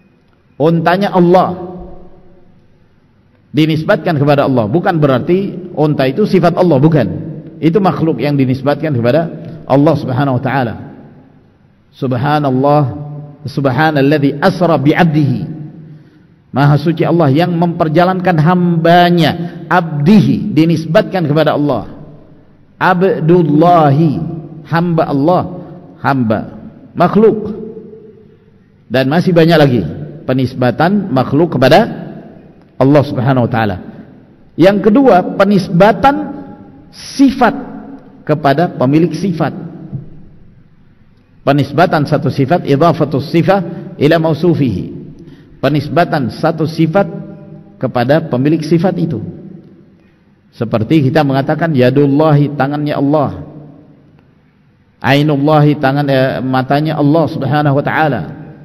untanya Allah, dinisbatkan kepada Allah. Bukan berarti unta itu sifat Allah, bukan. Itu makhluk yang dinisbatkan kepada Allah Subhanahu wa taala. Subhanallah, subhanalladzi asra bi'abdihi. Maha suci Allah yang memperjalankan hambanya, abdihi dinisbatkan kepada Allah. Abdullahi, hamba Allah, hamba makhluk. Dan masih banyak lagi penisbatan makhluk kepada Allah Subhanahu wa taala. Yang kedua, penisbatan sifat kepada pemilik sifat. Penisbatan satu sifat, idhafatus sifah ila mausufihi. Penisbatan satu sifat kepada pemilik sifat itu. Seperti kita mengatakan yadullahi, tangannya Allah. Ainullahi, tangan eh, matanya Allah Subhanahu wa taala.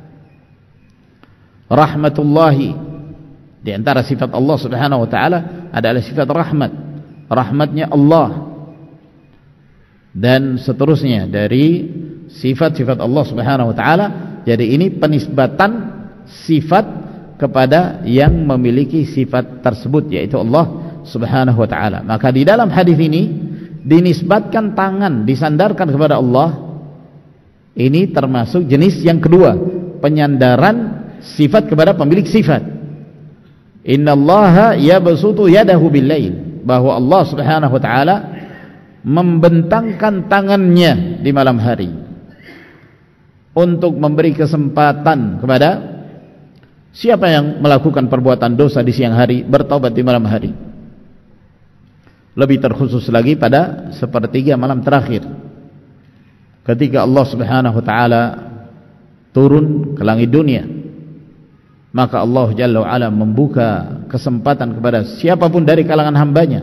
Rahmatullahi, di antara sifat Allah Subhanahu wa taala adalah sifat rahmat. Rahmatnya Allah. Dan seterusnya dari sifat-sifat Allah Subhanahu wa taala. Jadi ini penisbatan sifat kepada yang memiliki sifat tersebut, yaitu Allah Subhanahu wa taala. Maka di dalam hadis ini dinisbatkan tangan, disandarkan kepada Allah. Ini termasuk jenis yang kedua, penyandaran sifat kepada pemilik sifat. Innallaha yabsutu yadahu bil-lail, bahwa Allah Subhanahu wa taala membentangkan tangannya di malam hari untuk memberi kesempatan kepada siapa yang melakukan perbuatan dosa di siang hari, bertaubat di malam hari. Lebih terkhusus lagi pada sepertiga malam terakhir, ketika Allah Subhanahu wa taala turun ke langit dunia, maka Allah Jalla wa Ala membuka kesempatan kepada siapapun dari kalangan hambanya.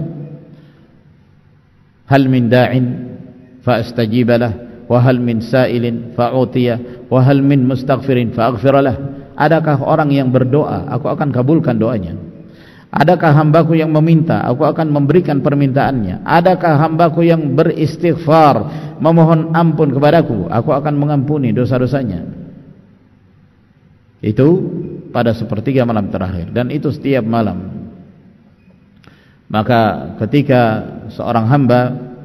Hal min da'in fa astajiba lah, wa hal min sa'ilin fa utiya, wa hal min mustaghfirin fa aghfir lah. Adakah orang yang berdoa, aku akan kabulkan doanya. Adakah hambaku yang meminta, aku akan memberikan permintaannya. Adakah hambaku yang beristighfar, memohon ampun kepadaku, aku akan mengampuni dosa-dosanya. Itu pada sepertiga malam terakhir, dan itu setiap malam. Maka ketika seorang hamba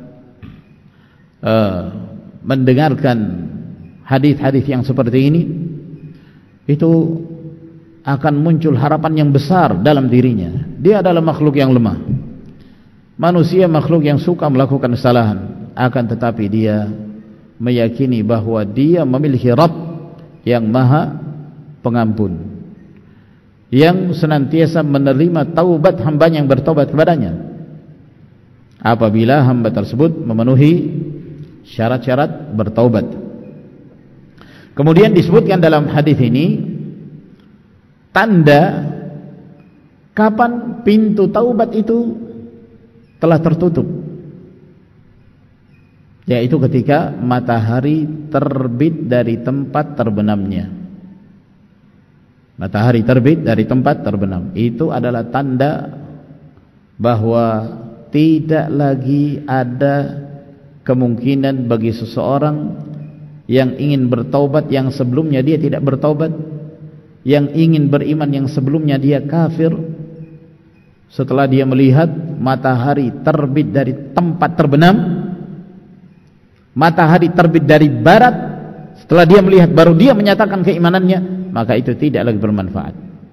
uh, mendengarkan hadis-hadis yang seperti ini, itu akan muncul harapan yang besar dalam dirinya. Dia adalah makhluk yang lemah, manusia makhluk yang suka melakukan kesalahan, akan tetapi dia meyakini bahwa dia memiliki Rabb yang maha pengampun, yang senantiasa menerima taubat hambanya yang bertobat kepadanya, apabila hamba tersebut memenuhi syarat-syarat bertaubat. Kemudian disebutkan dalam hadis ini tanda kapan pintu taubat itu telah tertutup, yaitu ketika matahari terbit dari tempat terbenamnya. Matahari terbit dari tempat terbenam, itu adalah tanda bahwa tidak lagi ada kemungkinan bagi seseorang yang ingin bertaubat yang sebelumnya dia tidak bertaubat, yang ingin beriman yang sebelumnya dia kafir, setelah dia melihat matahari terbit dari tempat terbenam, matahari terbit dari barat, setelah dia melihat baru dia menyatakan keimanannya, maka itu tidak lagi bermanfaat.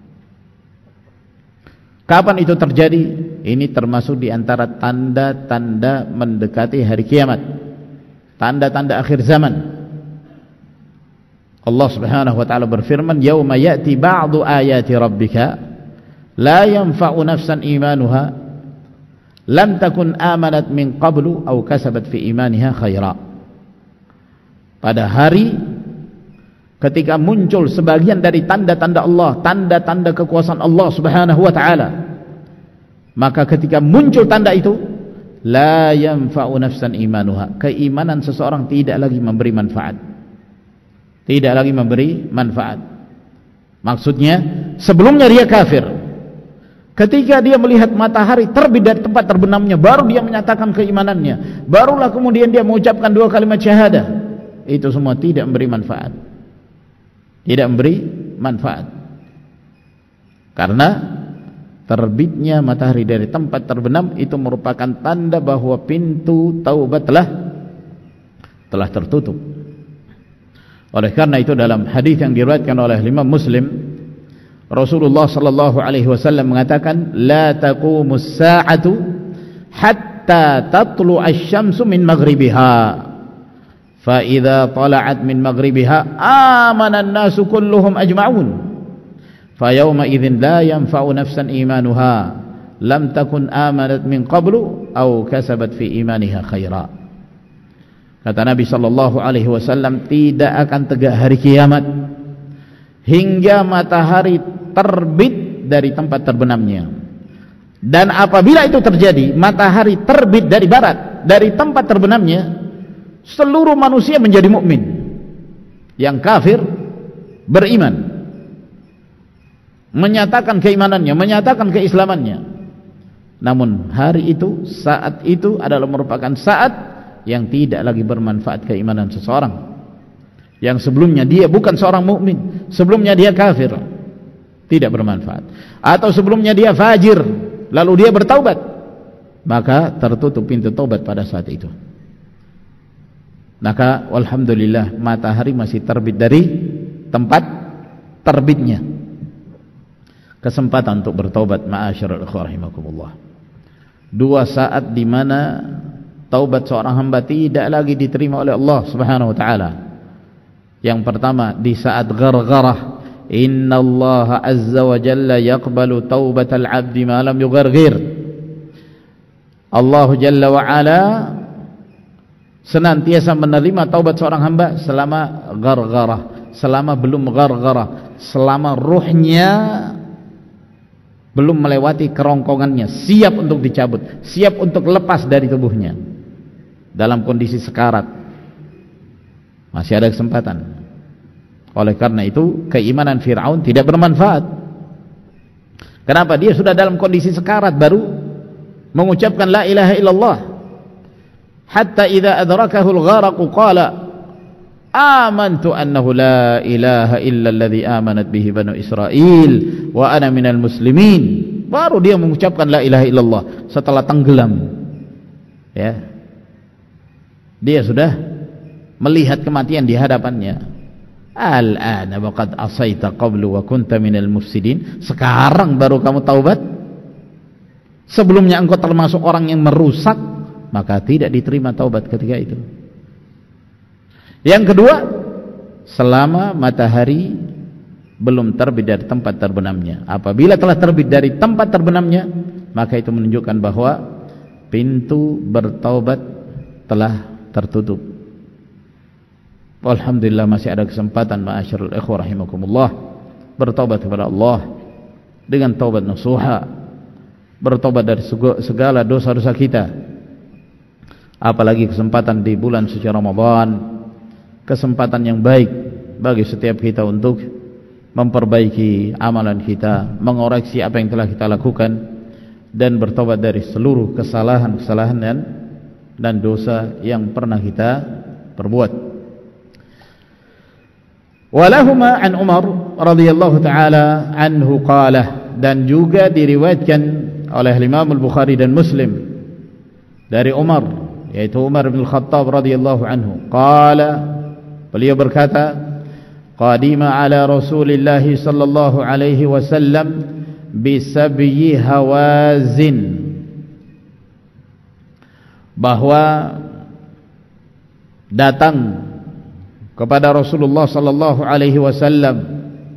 Kapan itu terjadi? Ini termasuk di antara tanda-tanda mendekati hari kiamat, tanda-tanda akhir zaman. Allah Subhanahu wa taala berfirman, "Yauma ya'ti ba'du ayati rabbika la yanfa'u nafsan imanuha lam takun amanat min qablu aw kasabat fi imaniha khaira." Pada hari ketika muncul sebagian dari tanda-tanda Allah, tanda-tanda kekuasaan Allah Subhanahu wa taala, maka ketika muncul tanda itu, la yanfa'u nafsan imanuha, keimanan seseorang tidak lagi memberi manfaat, tidak lagi memberi manfaat. Maksudnya sebelumnya dia kafir, ketika dia melihat matahari terbit dari tempat terbenamnya, baru dia menyatakan keimanannya, barulah kemudian dia mengucapkan dua kalimat syahadah. Itu semua tidak memberi manfaat, tidak memberi manfaat. Karena terbitnya matahari dari tempat terbenam itu merupakan tanda bahwa pintu taubat telah telah tertutup. Oleh karena itu dalam hadis yang diriwayatkan oleh Imam Muslim, Rasulullah sallallahu alaihi wasallam mengatakan, la taqumus sa'atu hatta tatlu'a asy-syamsu min maghribiha, fa idza tala'at min maghribiha amana an-nasu kulluhum ajma'un, fa yawma idzin la yanfa'u nafsan imanuha lam takun amanat min qablu aw kasabat fi imaniha khaira. Kata Nabi sallallahu alaihi wasallam, tidak akan tegak hari kiamat hingga matahari terbit dari tempat terbenamnya. Dan apabila itu terjadi, matahari terbit dari barat, dari tempat terbenamnya, seluruh manusia menjadi mukmin. Yang kafir beriman, menyatakan keimanannya, menyatakan keislamannya. Namun hari itu, saat itu adalah merupakan saat yang tidak lagi bermanfaat keimanan seseorang. Yang sebelumnya dia bukan seorang mukmin, sebelumnya dia kafir, tidak bermanfaat. Atau sebelumnya dia fajir, lalu dia bertaubat, maka tertutup pintu taubat pada saat itu. Maka alhamdulillah matahari masih terbit dari tempat terbitnya. Kesempatan untuk bertaubat, ma'asyiral ikhwah rahimakumullah. Dua saat di mana taubat seorang hamba tidak lagi diterima oleh Allah Subhanahu wa taala. Yang pertama di saat ghargharah, innallaha azza wa jalla yaqbalu taubatal 'abdi ma lam yugharghir. Allah jalla wa ala senantiasa menerima taubat seorang hamba selama ghargharah, selama belum ghargharah, selama ruhnya belum melewati kerongkongannya, siap untuk dicabut, siap untuk lepas dari tubuhnya. Dalam kondisi sekarat masih ada kesempatan. Oleh karena itu keimanan Fir'aun tidak bermanfaat. Kenapa? Dia sudah dalam kondisi sekarat baru mengucapkan la ilaha illallah. Hatta idza adrakahu al-gharaq qala amantu annahu la ilaha illa alladhi amanat bihi banu Israil wa ana minal muslimin. Baru dia mengucapkan la ilaha illallah setelah tenggelam. Ya. Dia sudah melihat kematian di hadapannya. Al-ana wa qad asaita qablu wa kunta minal mufsidin. Sekarang baru kamu taubat? Sebelumnya engkau termasuk orang yang merusak, maka tidak diterima taubat ketika itu. Yang kedua, selama matahari belum terbit dari tempat terbenamnya. Apabila telah terbit dari tempat terbenamnya, maka itu menunjukkan bahwa pintu bertaubat telah tertutup. Alhamdulillah masih ada kesempatan, ma'asyiral ikhwah rahimakumullah, bertaubat kepada Allah dengan taubat nasuha, bertaubat dari segala dosa-dosa kita. Apalagi kesempatan di bulan suci Ramadan, kesempatan yang baik bagi setiap kita untuk memperbaiki amalan kita, mengoreksi apa yang telah kita lakukan, dan bertaubat dari seluruh kesalahan-kesalahan dan dan dosa yang pernah kita perbuat. Walahuma an Umar radhiyallahu taala anhu qala, dan juga diriwayatkan oleh Imam Al-Bukhari dan Muslim dari Umar, yaitu Umar bin Khattab radhiyallahu anhu, qala, beliau berkata, qadima ala Rasulillah sallallahu alaihi wasallam bisabyi Hawazin, bahwa datang kepada Rasulullah sallallahu alaihi wasallam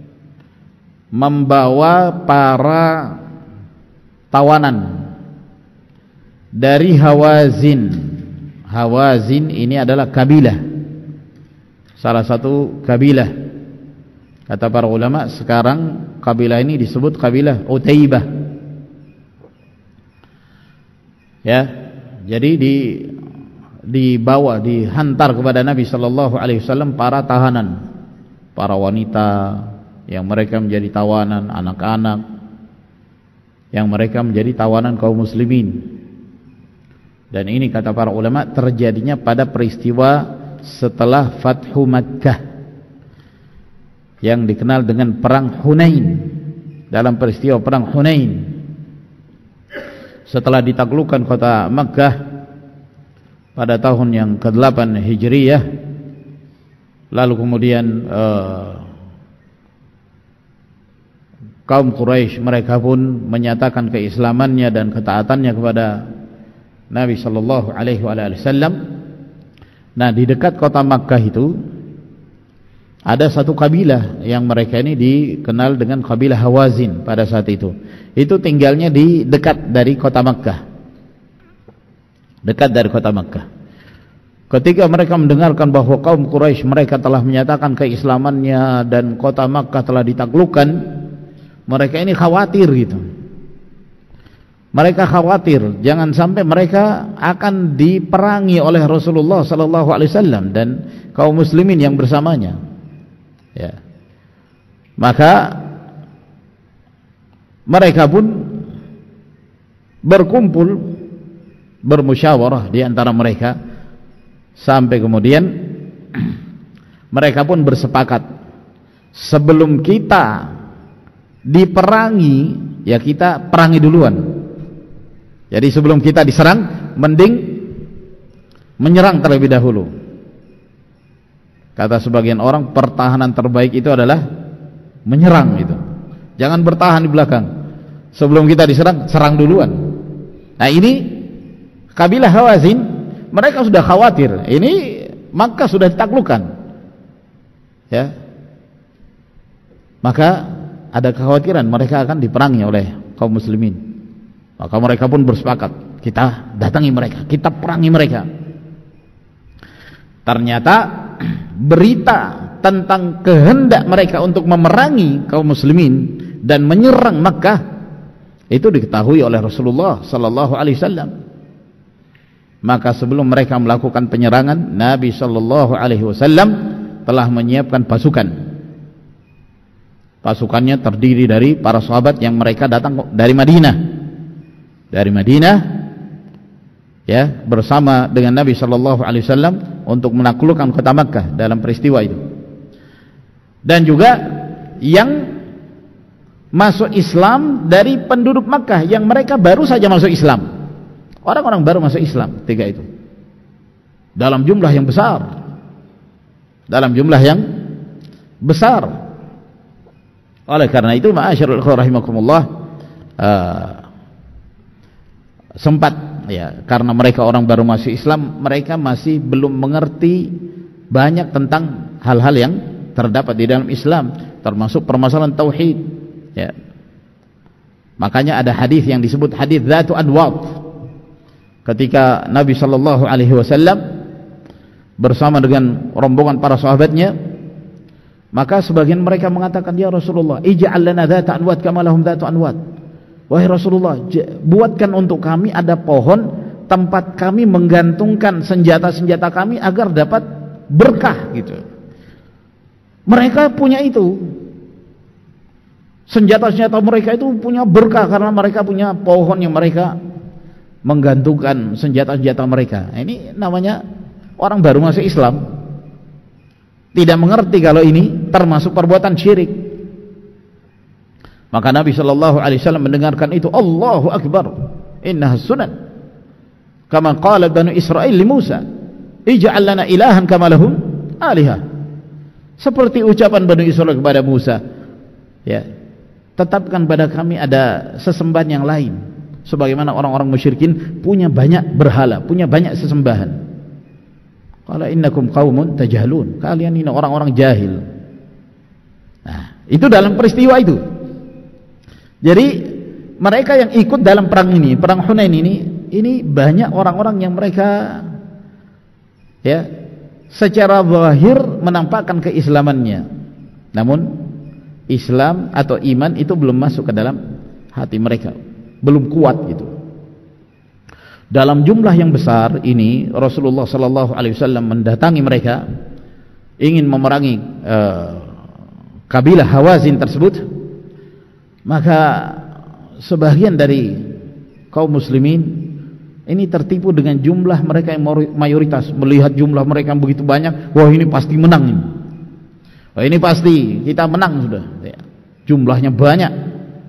membawa para tawanan dari Hawazin. Hawazin ini adalah kabilah, salah satu kabilah. Kata para ulama, sekarang kabilah ini disebut kabilah Utaibah. Ya, jadi di dibawa, dihantar kepada Nabi sallallahu alaihi wasallam para tahanan, para wanita yang mereka menjadi tawanan, anak-anak yang mereka menjadi tawanan kaum muslimin. Dan ini kata para ulama terjadinya pada peristiwa setelah Fathu Makkah yang dikenal dengan perang Hunain. dalam peristiwa perang Hunain. Setelah ditaklukkan kota Makkah pada tahun yang kedelapan Hijriyah, lalu kemudian uh, kaum Quraisy mereka pun menyatakan keislamannya dan ketaatannya kepada Nabi sallallahu alaihi wasallam. Nah, di dekat kota Makkah itu ada satu kabilah yang mereka ini dikenal dengan kabilah Hawazin pada saat itu. Itu tinggalnya di dekat dari kota Makkah. Dekat dari kota Makkah. Ketika mereka mendengarkan bahwa kaum Quraisy mereka telah menyatakan keislamannya dan kota Makkah telah ditaklukkan, mereka ini khawatir gitu. Mereka khawatir jangan sampai mereka akan diperangi oleh Rasulullah sallallahu alaihi wasallam dan kaum muslimin yang bersamanya. Ya. Maka mereka pun berkumpul bermusyawarah di antara mereka sampai kemudian mereka pun bersepakat, sebelum kita diperangi ya kita perangi duluan. Jadi sebelum kita diserang mending menyerang terlebih dahulu. Kata sebagian orang, pertahanan terbaik itu adalah menyerang itu. Jangan bertahan di belakang. Sebelum kita diserang, serang duluan. Nah, ini kabilah Hawazin, mereka sudah khawatir. Ini Makkah sudah ditaklukkan. Ya. Maka ada kekhawatiran mereka akan diperangi oleh kaum muslimin. Maka mereka pun bersepakat, kita datangi mereka, kita perangi mereka. Ternyata berita tentang kehendak mereka untuk memerangi kaum muslimin dan menyerang Makkah itu diketahui oleh Rasulullah sallallahu alaihi wasallam. Maka sebelum mereka melakukan penyerangan, Nabi sallallahu alaihi wasallam telah menyiapkan pasukan. Pasukannya terdiri dari para sahabat yang mereka datang dari Madinah. Dari Madinah ya, bersama dengan Nabi sallallahu alaihi wasallam untuk menaklukkan kota Makkah dalam peristiwa itu. Dan juga yang masuk Islam dari penduduk Makkah yang mereka baru saja masuk Islam. Orang-orang baru masuk Islam tiga itu. Dalam jumlah yang besar. Dalam jumlah yang besar. Oleh karena itu, ma'asyiral ikhwah rahimakumullah, uh, sempat ya, karena mereka orang baru masuk Islam, mereka masih belum mengerti banyak tentang hal-hal yang terdapat di dalam Islam, termasuk permasalahan tauhid ya. Makanya ada hadis yang disebut hadis Dzatu Anwat. Ketika Nabi sallallahu alaihi wasallam bersama dengan rombongan para sahabatnya, maka sebagian mereka mengatakan, ya Rasulullah, ij'al lana dzata anwat kama lahum dzatu anwat. Wahai Rasulullah, buatkan untuk kami ada pohon tempat kami menggantungkan senjata-senjata kami agar dapat berkah gitu. Mereka punya itu. Senjata-senjata mereka itu punya berkah karena mereka punya pohon yang mereka menggantungkan senjata-senjata mereka. Ini namanya orang baru masuk Islam, tidak mengerti kalau ini termasuk perbuatan syirik. Maka Nabi sallallahu alaihi wasallam mendengarkan itu, Allahu Akbar, innaha sunan kama qala Banu Israil li Musa, ij'al lana ilahan kama lahum alihah. Seperti ucapan Banu Israil kepada Musa, ya, tetapkan pada kami ada sesembahan yang lain, sebagaimana orang-orang musyrikin punya banyak berhala, punya banyak sesembahan. Qala innakum qaumun tajhalun, kalian ini orang-orang jahil. Nah, itu dalam peristiwa itu. Jadi mereka yang ikut dalam perang ini, perang Hunain ini, ini banyak orang-orang yang mereka ya secara zahir menampakkan keislamannya, namun Islam atau iman itu belum masuk ke dalam hati mereka, belum kuat gitu. Dalam jumlah yang besar ini Rasulullah sallallahu alaihi wasallam mendatangi mereka, ingin memerangi uh, kabilah Hawazin tersebut. Maka sebagian dari kaum muslimin ini tertipu dengan jumlah mereka yang mayoritas. Melihat jumlah mereka yang begitu banyak, wah ini pasti menang ini. Wah ini pasti kita menang sudah ya. Jumlahnya banyak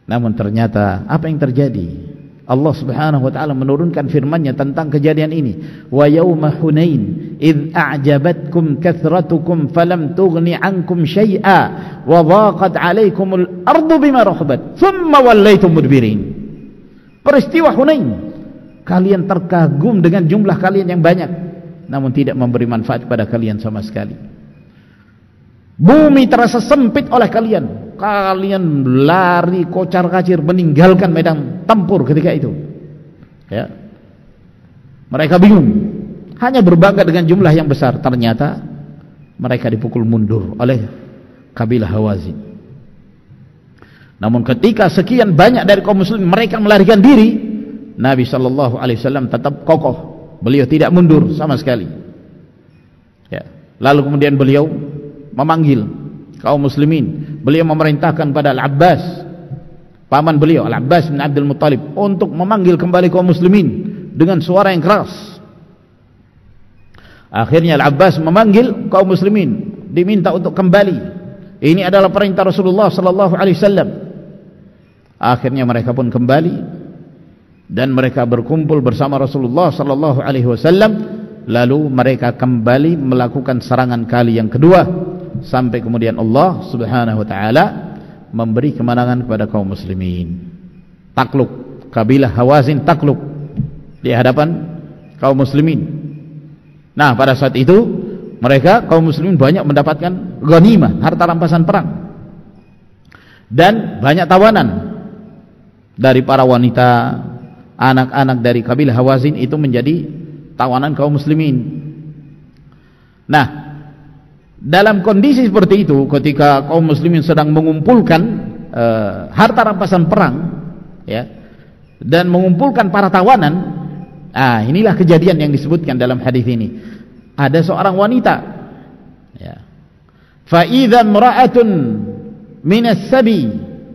Namun ternyata apa yang terjadi? Allah Subhanahu wa taala menurunkan firman-Nya tentang kejadian ini. Wa yauma Hunain id a'jabatkum kathratukum falam tughni 'ankum syai'a wa dhaqat 'alaikumul ardu bima rahabat thumma wallaitum mudbirin. Peristiwa Hunain, kalian terkagum dengan jumlah kalian yang banyak, namun tidak memberi manfaat kepada kalian sama sekali. Bumi terasa sempit oleh kalian. Kalian lari kocar-kacir meninggalkan medan tempur ketika itu. Ya. Mereka bingung, hanya berbangga dengan jumlah yang besar. Ternyata mereka dipukul mundur oleh kabilah Hawazin. Namun ketika sekian banyak dari kaum muslimin mereka melarikan diri, Nabi sallallahu alaihi wasallam tetap kokoh. Beliau tidak mundur sama sekali. Ya. Lalu kemudian beliau memanggil kaum muslimin. Beliau memerintahkan pada Al-Abbas, paman beliau Al-Abbas bin Abdul Muttalib, untuk memanggil kembali kaum muslimin dengan suara yang keras. Akhirnya Al-Abbas memanggil kaum muslimin, diminta untuk kembali. Ini adalah perintah Rasulullah sallallahu alaihi wasallam. Akhirnya mereka pun kembali dan mereka berkumpul bersama Rasulullah sallallahu alaihi wasallam. Lalu mereka kembali melakukan serangan kali yang kedua, sampai kemudian Allah Subhanahu wa taala memberi kemenangan kepada kaum muslimin. Takluk, kabilah Hawazin takluk di hadapan kaum muslimin. Nah, pada saat itu mereka kaum muslimin banyak mendapatkan ghanimah, harta rampasan perang, dan banyak tawanan dari para wanita, anak-anak dari kabilah Hawazin itu menjadi tawanan kaum muslimin. Nah, dalam kondisi seperti itu, ketika kaum muslimin sedang mengumpulkan uh, harta rampasan perang, ya, dan mengumpulkan para tawanan, ah, inilah kejadian yang disebutkan dalam hadis ini. Ada seorang wanita, ya, fa idza imra'atun minas sabi,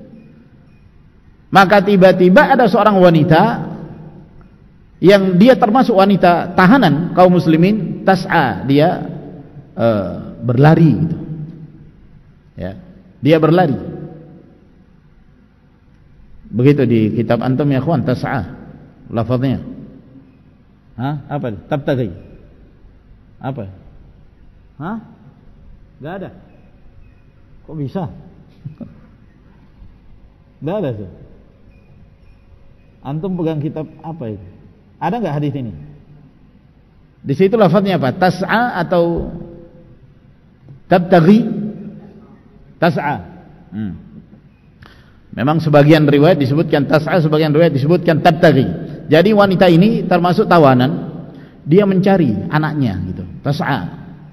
maka tiba-tiba ada seorang wanita yang dia termasuk wanita tahanan kaum muslimin, tas'a, dia uh, berlari gitu. Ya, dia berlari. Begitu di kitab antum ya ikhwan, tas'a lafaznya. Hah? Apa? Tabtaghi. Apa? Hah? Enggak ada. Kok bisa? Enggak ada tuh. Antum pegang kitab apa itu? Ada enggak hadis ini? Di situ lafaznya apa? Tas'a atau tabtaghi? Tas'a. Hmm. Memang sebagian riwayat disebutkan tas'a, sebagian riwayat disebutkan tabtaghi. Jadi wanita ini termasuk tawanan, dia mencari anaknya gitu. Tas'a.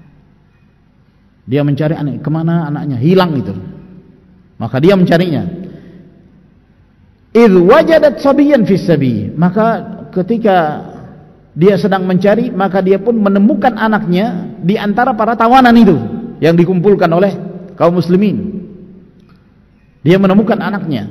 Dia mencari anak, kemana anaknya? Hilang itu. Maka dia mencarinya. Idh wajadat sabiyan fis sabi, maka ketika dia sedang mencari, maka dia pun menemukan anaknya di antara para tawanan itu yang dikumpulkan oleh kaum muslimin. Dia menemukan anaknya.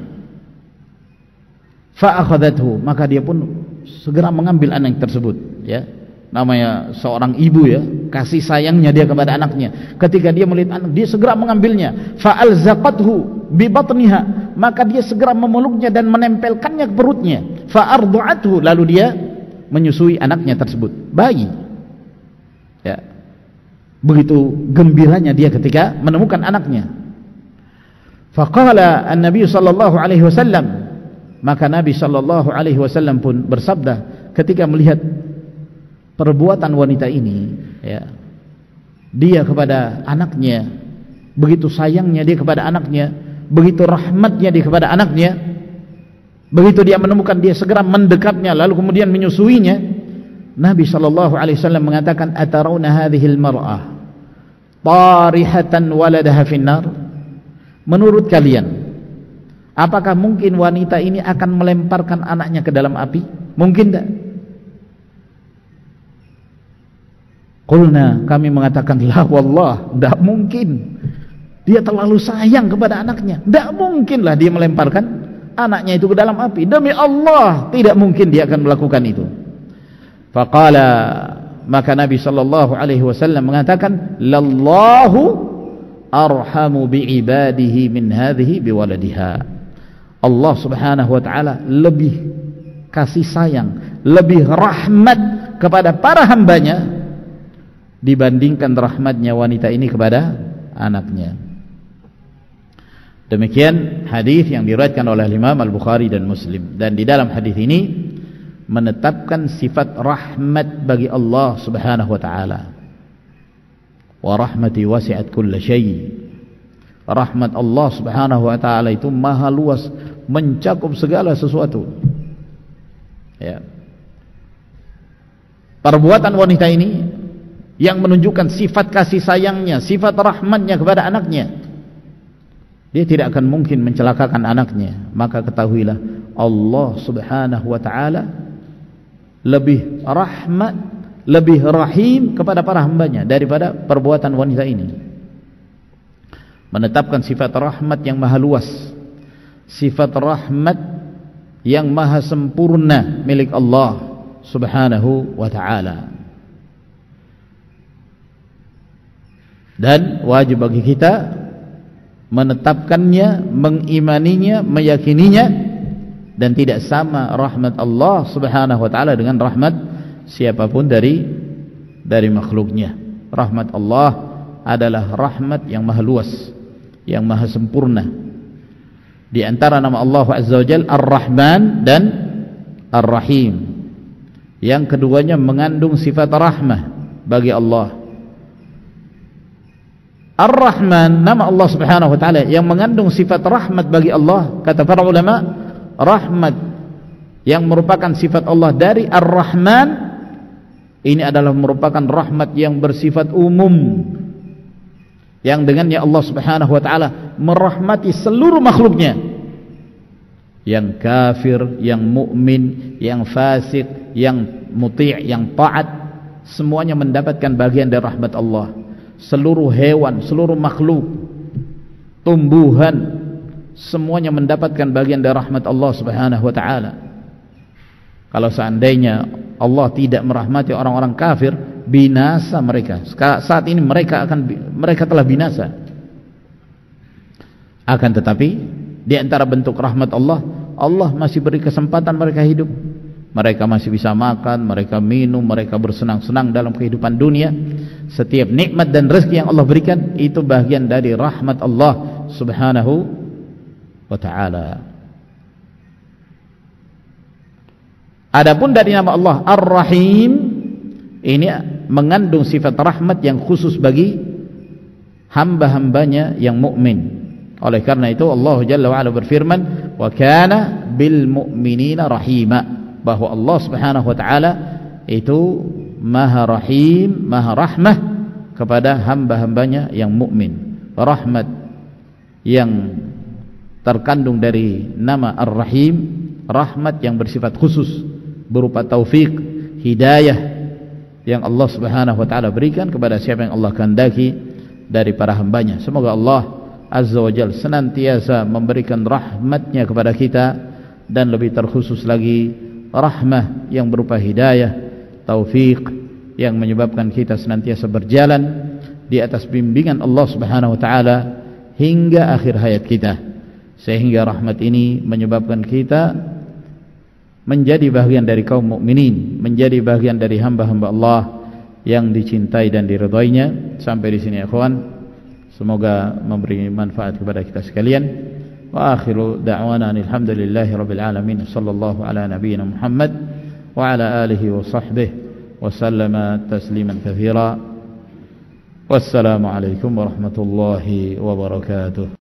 Fa akhadhathu, maka dia pun segera mengambil anak tersebut, ya. Namanya seorang ibu, ya, kasih sayangnya dia kepada anaknya. Ketika dia melihat anak, dia segera mengambilnya. Fa alzaqathu bi batniha, maka dia segera memeluknya dan menempelkannya ke perutnya. Fa ardu'athu, lalu dia menyusui anaknya tersebut, bayi. Ya. Begitu gembiranya dia ketika menemukan anaknya. Faqala an-nabi sallallahu alaihi wasallam, maka Nabi sallallahu alaihi wasallam pun bersabda ketika melihat perbuatan wanita ini, ya, dia kepada anaknya, begitu sayangnya dia kepada anaknya, begitu rahmatnya dia kepada anaknya. Begitu dia menemukan, dia segera mendekatnya lalu kemudian menyusuinya. Nabi sallallahu alaihi wasallam mengatakan, atarawna hadhil mar'ah tarihatan waladaha finnar, menurut kalian apakah mungkin wanita ini akan melemparkan anaknya ke dalam api? Mungkin tak? Qulna, kami mengatakan, la wallah, tidak mungkin. Dia terlalu sayang kepada anaknya, tidak mungkinlah dia melemparkan anaknya itu ke dalam api. Demi Allah, tidak mungkin dia akan melakukan itu. Faqala, maka Nabi sallallahu alaihi wasallam mengatakan, lallahu arhamu biibadihi min hadhihi biwaladiha. Allah Subhanahu wa taala lebih kasih sayang, lebih rahmat kepada para hambanya dibandingkan rahmatnya wanita ini kepada anaknya. Demikian hadis yang diriwayatkan oleh Imam Al-Bukhari dan Muslim, dan di dalam hadis ini menetapkan sifat rahmat bagi Allah Subhanahu wa taala. Wa rahmati wasi'at kulla syai'. Rahmat Allah Subhanahu wa taala itu maha luas, mencakup segala sesuatu. Ya. Perbuatan wanita ini yang menunjukkan sifat kasih sayangnya, sifat rahmatnya kepada anaknya. Dia tidak akan mungkin mencelakakan anaknya. Maka ketahuilah Allah Subhanahu wa taala lebih rahmat, lebih rahim kepada para hambanya daripada perbuatan wanita ini. Menetapkan sifat rahmat yang maha luas, sifat rahmat yang maha sempurna milik Allah Subhanahu wa ta'ala. Dan wajib bagi kita menetapkannya, mengimaninya, meyakininya. Dan tidak sama rahmat Allah Subhanahu wa ta'ala dengan rahmat siapapun dari dari makhluknya. Rahmat Allah adalah rahmat yang maha luas, yang maha sempurna. Di antara nama Allah Azza wa Jalla Ar-Rahman dan Ar-Rahim, yang keduanya mengandung sifat rahmah bagi Allah. Ar-Rahman, nama Allah Subhanahu wa ta'ala yang mengandung sifat rahmat bagi Allah. Kata para ulama, rahmat yang merupakan sifat Allah dari Ar-Rahman ini adalah merupakan rahmat yang bersifat umum, yang dengannya Allah Subhanahu wa taala merahmati seluruh makhluknya, yang kafir, yang mukmin, yang fasik, yang muti', yang taat, semuanya mendapatkan bagian dari rahmat Allah. Seluruh hewan, seluruh makhluk, tumbuhan, semuanya mendapatkan bagian dari rahmat Allah Subhanahu wa taala. Kalau seandainya Allah tidak merahmati orang-orang kafir, binasa mereka. Saat ini mereka akan mereka telah binasa. Akan tetapi di antara bentuk rahmat Allah, Allah masih beri kesempatan mereka hidup. Mereka masih bisa makan, mereka minum, mereka bersenang-senang dalam kehidupan dunia. Setiap nikmat dan rezeki yang Allah berikan itu bagian dari rahmat Allah Subhanahu wa ta'ala. Adapun dari nama Allah Ar-Rahim, ini mengandung sifat rahmat yang khusus bagi hamba-hambanya yang mukmin. Oleh karena itu Allah Jalla wa'ala berfirman, wa kana bil mu'minina rahima, bahwa Allah Subhanahu wa ta'ala itu maha rahim, maha rahmah kepada hamba-hambanya yang mukmin. Rahmat yang terkandung dari nama Ar-Rahim, rahmat yang bersifat khusus berupa taufik, hidayah yang Allah Subhanahu wa ta'ala berikan kepada siapa yang Allah kehendaki dari para hambanya. Semoga Allah Azza wa Jalla senantiasa memberikan rahmatnya kepada kita, dan lebih terkhusus lagi rahmah yang berupa hidayah, taufik, yang menyebabkan kita senantiasa berjalan di atas bimbingan Allah Subhanahu wa ta'ala hingga akhir hayat kita, sehingga rahmat ini menyebabkan kita menjadi bagian dari kaum mukminin, menjadi bagian dari hamba-hamba Allah yang dicintai dan diridhoinya. Sampai di sini ya ikhwan, semoga memberi manfaat kepada kita sekalian. Wa akhiru da'wana alhamdulillahi rabbil alamin, sallallahu ala nabiyyina Muhammad wa ala alihi wa sahbihi wa sallama tasliman katsira. Wassalamu alaikum warahmatullahi wabarakatuh.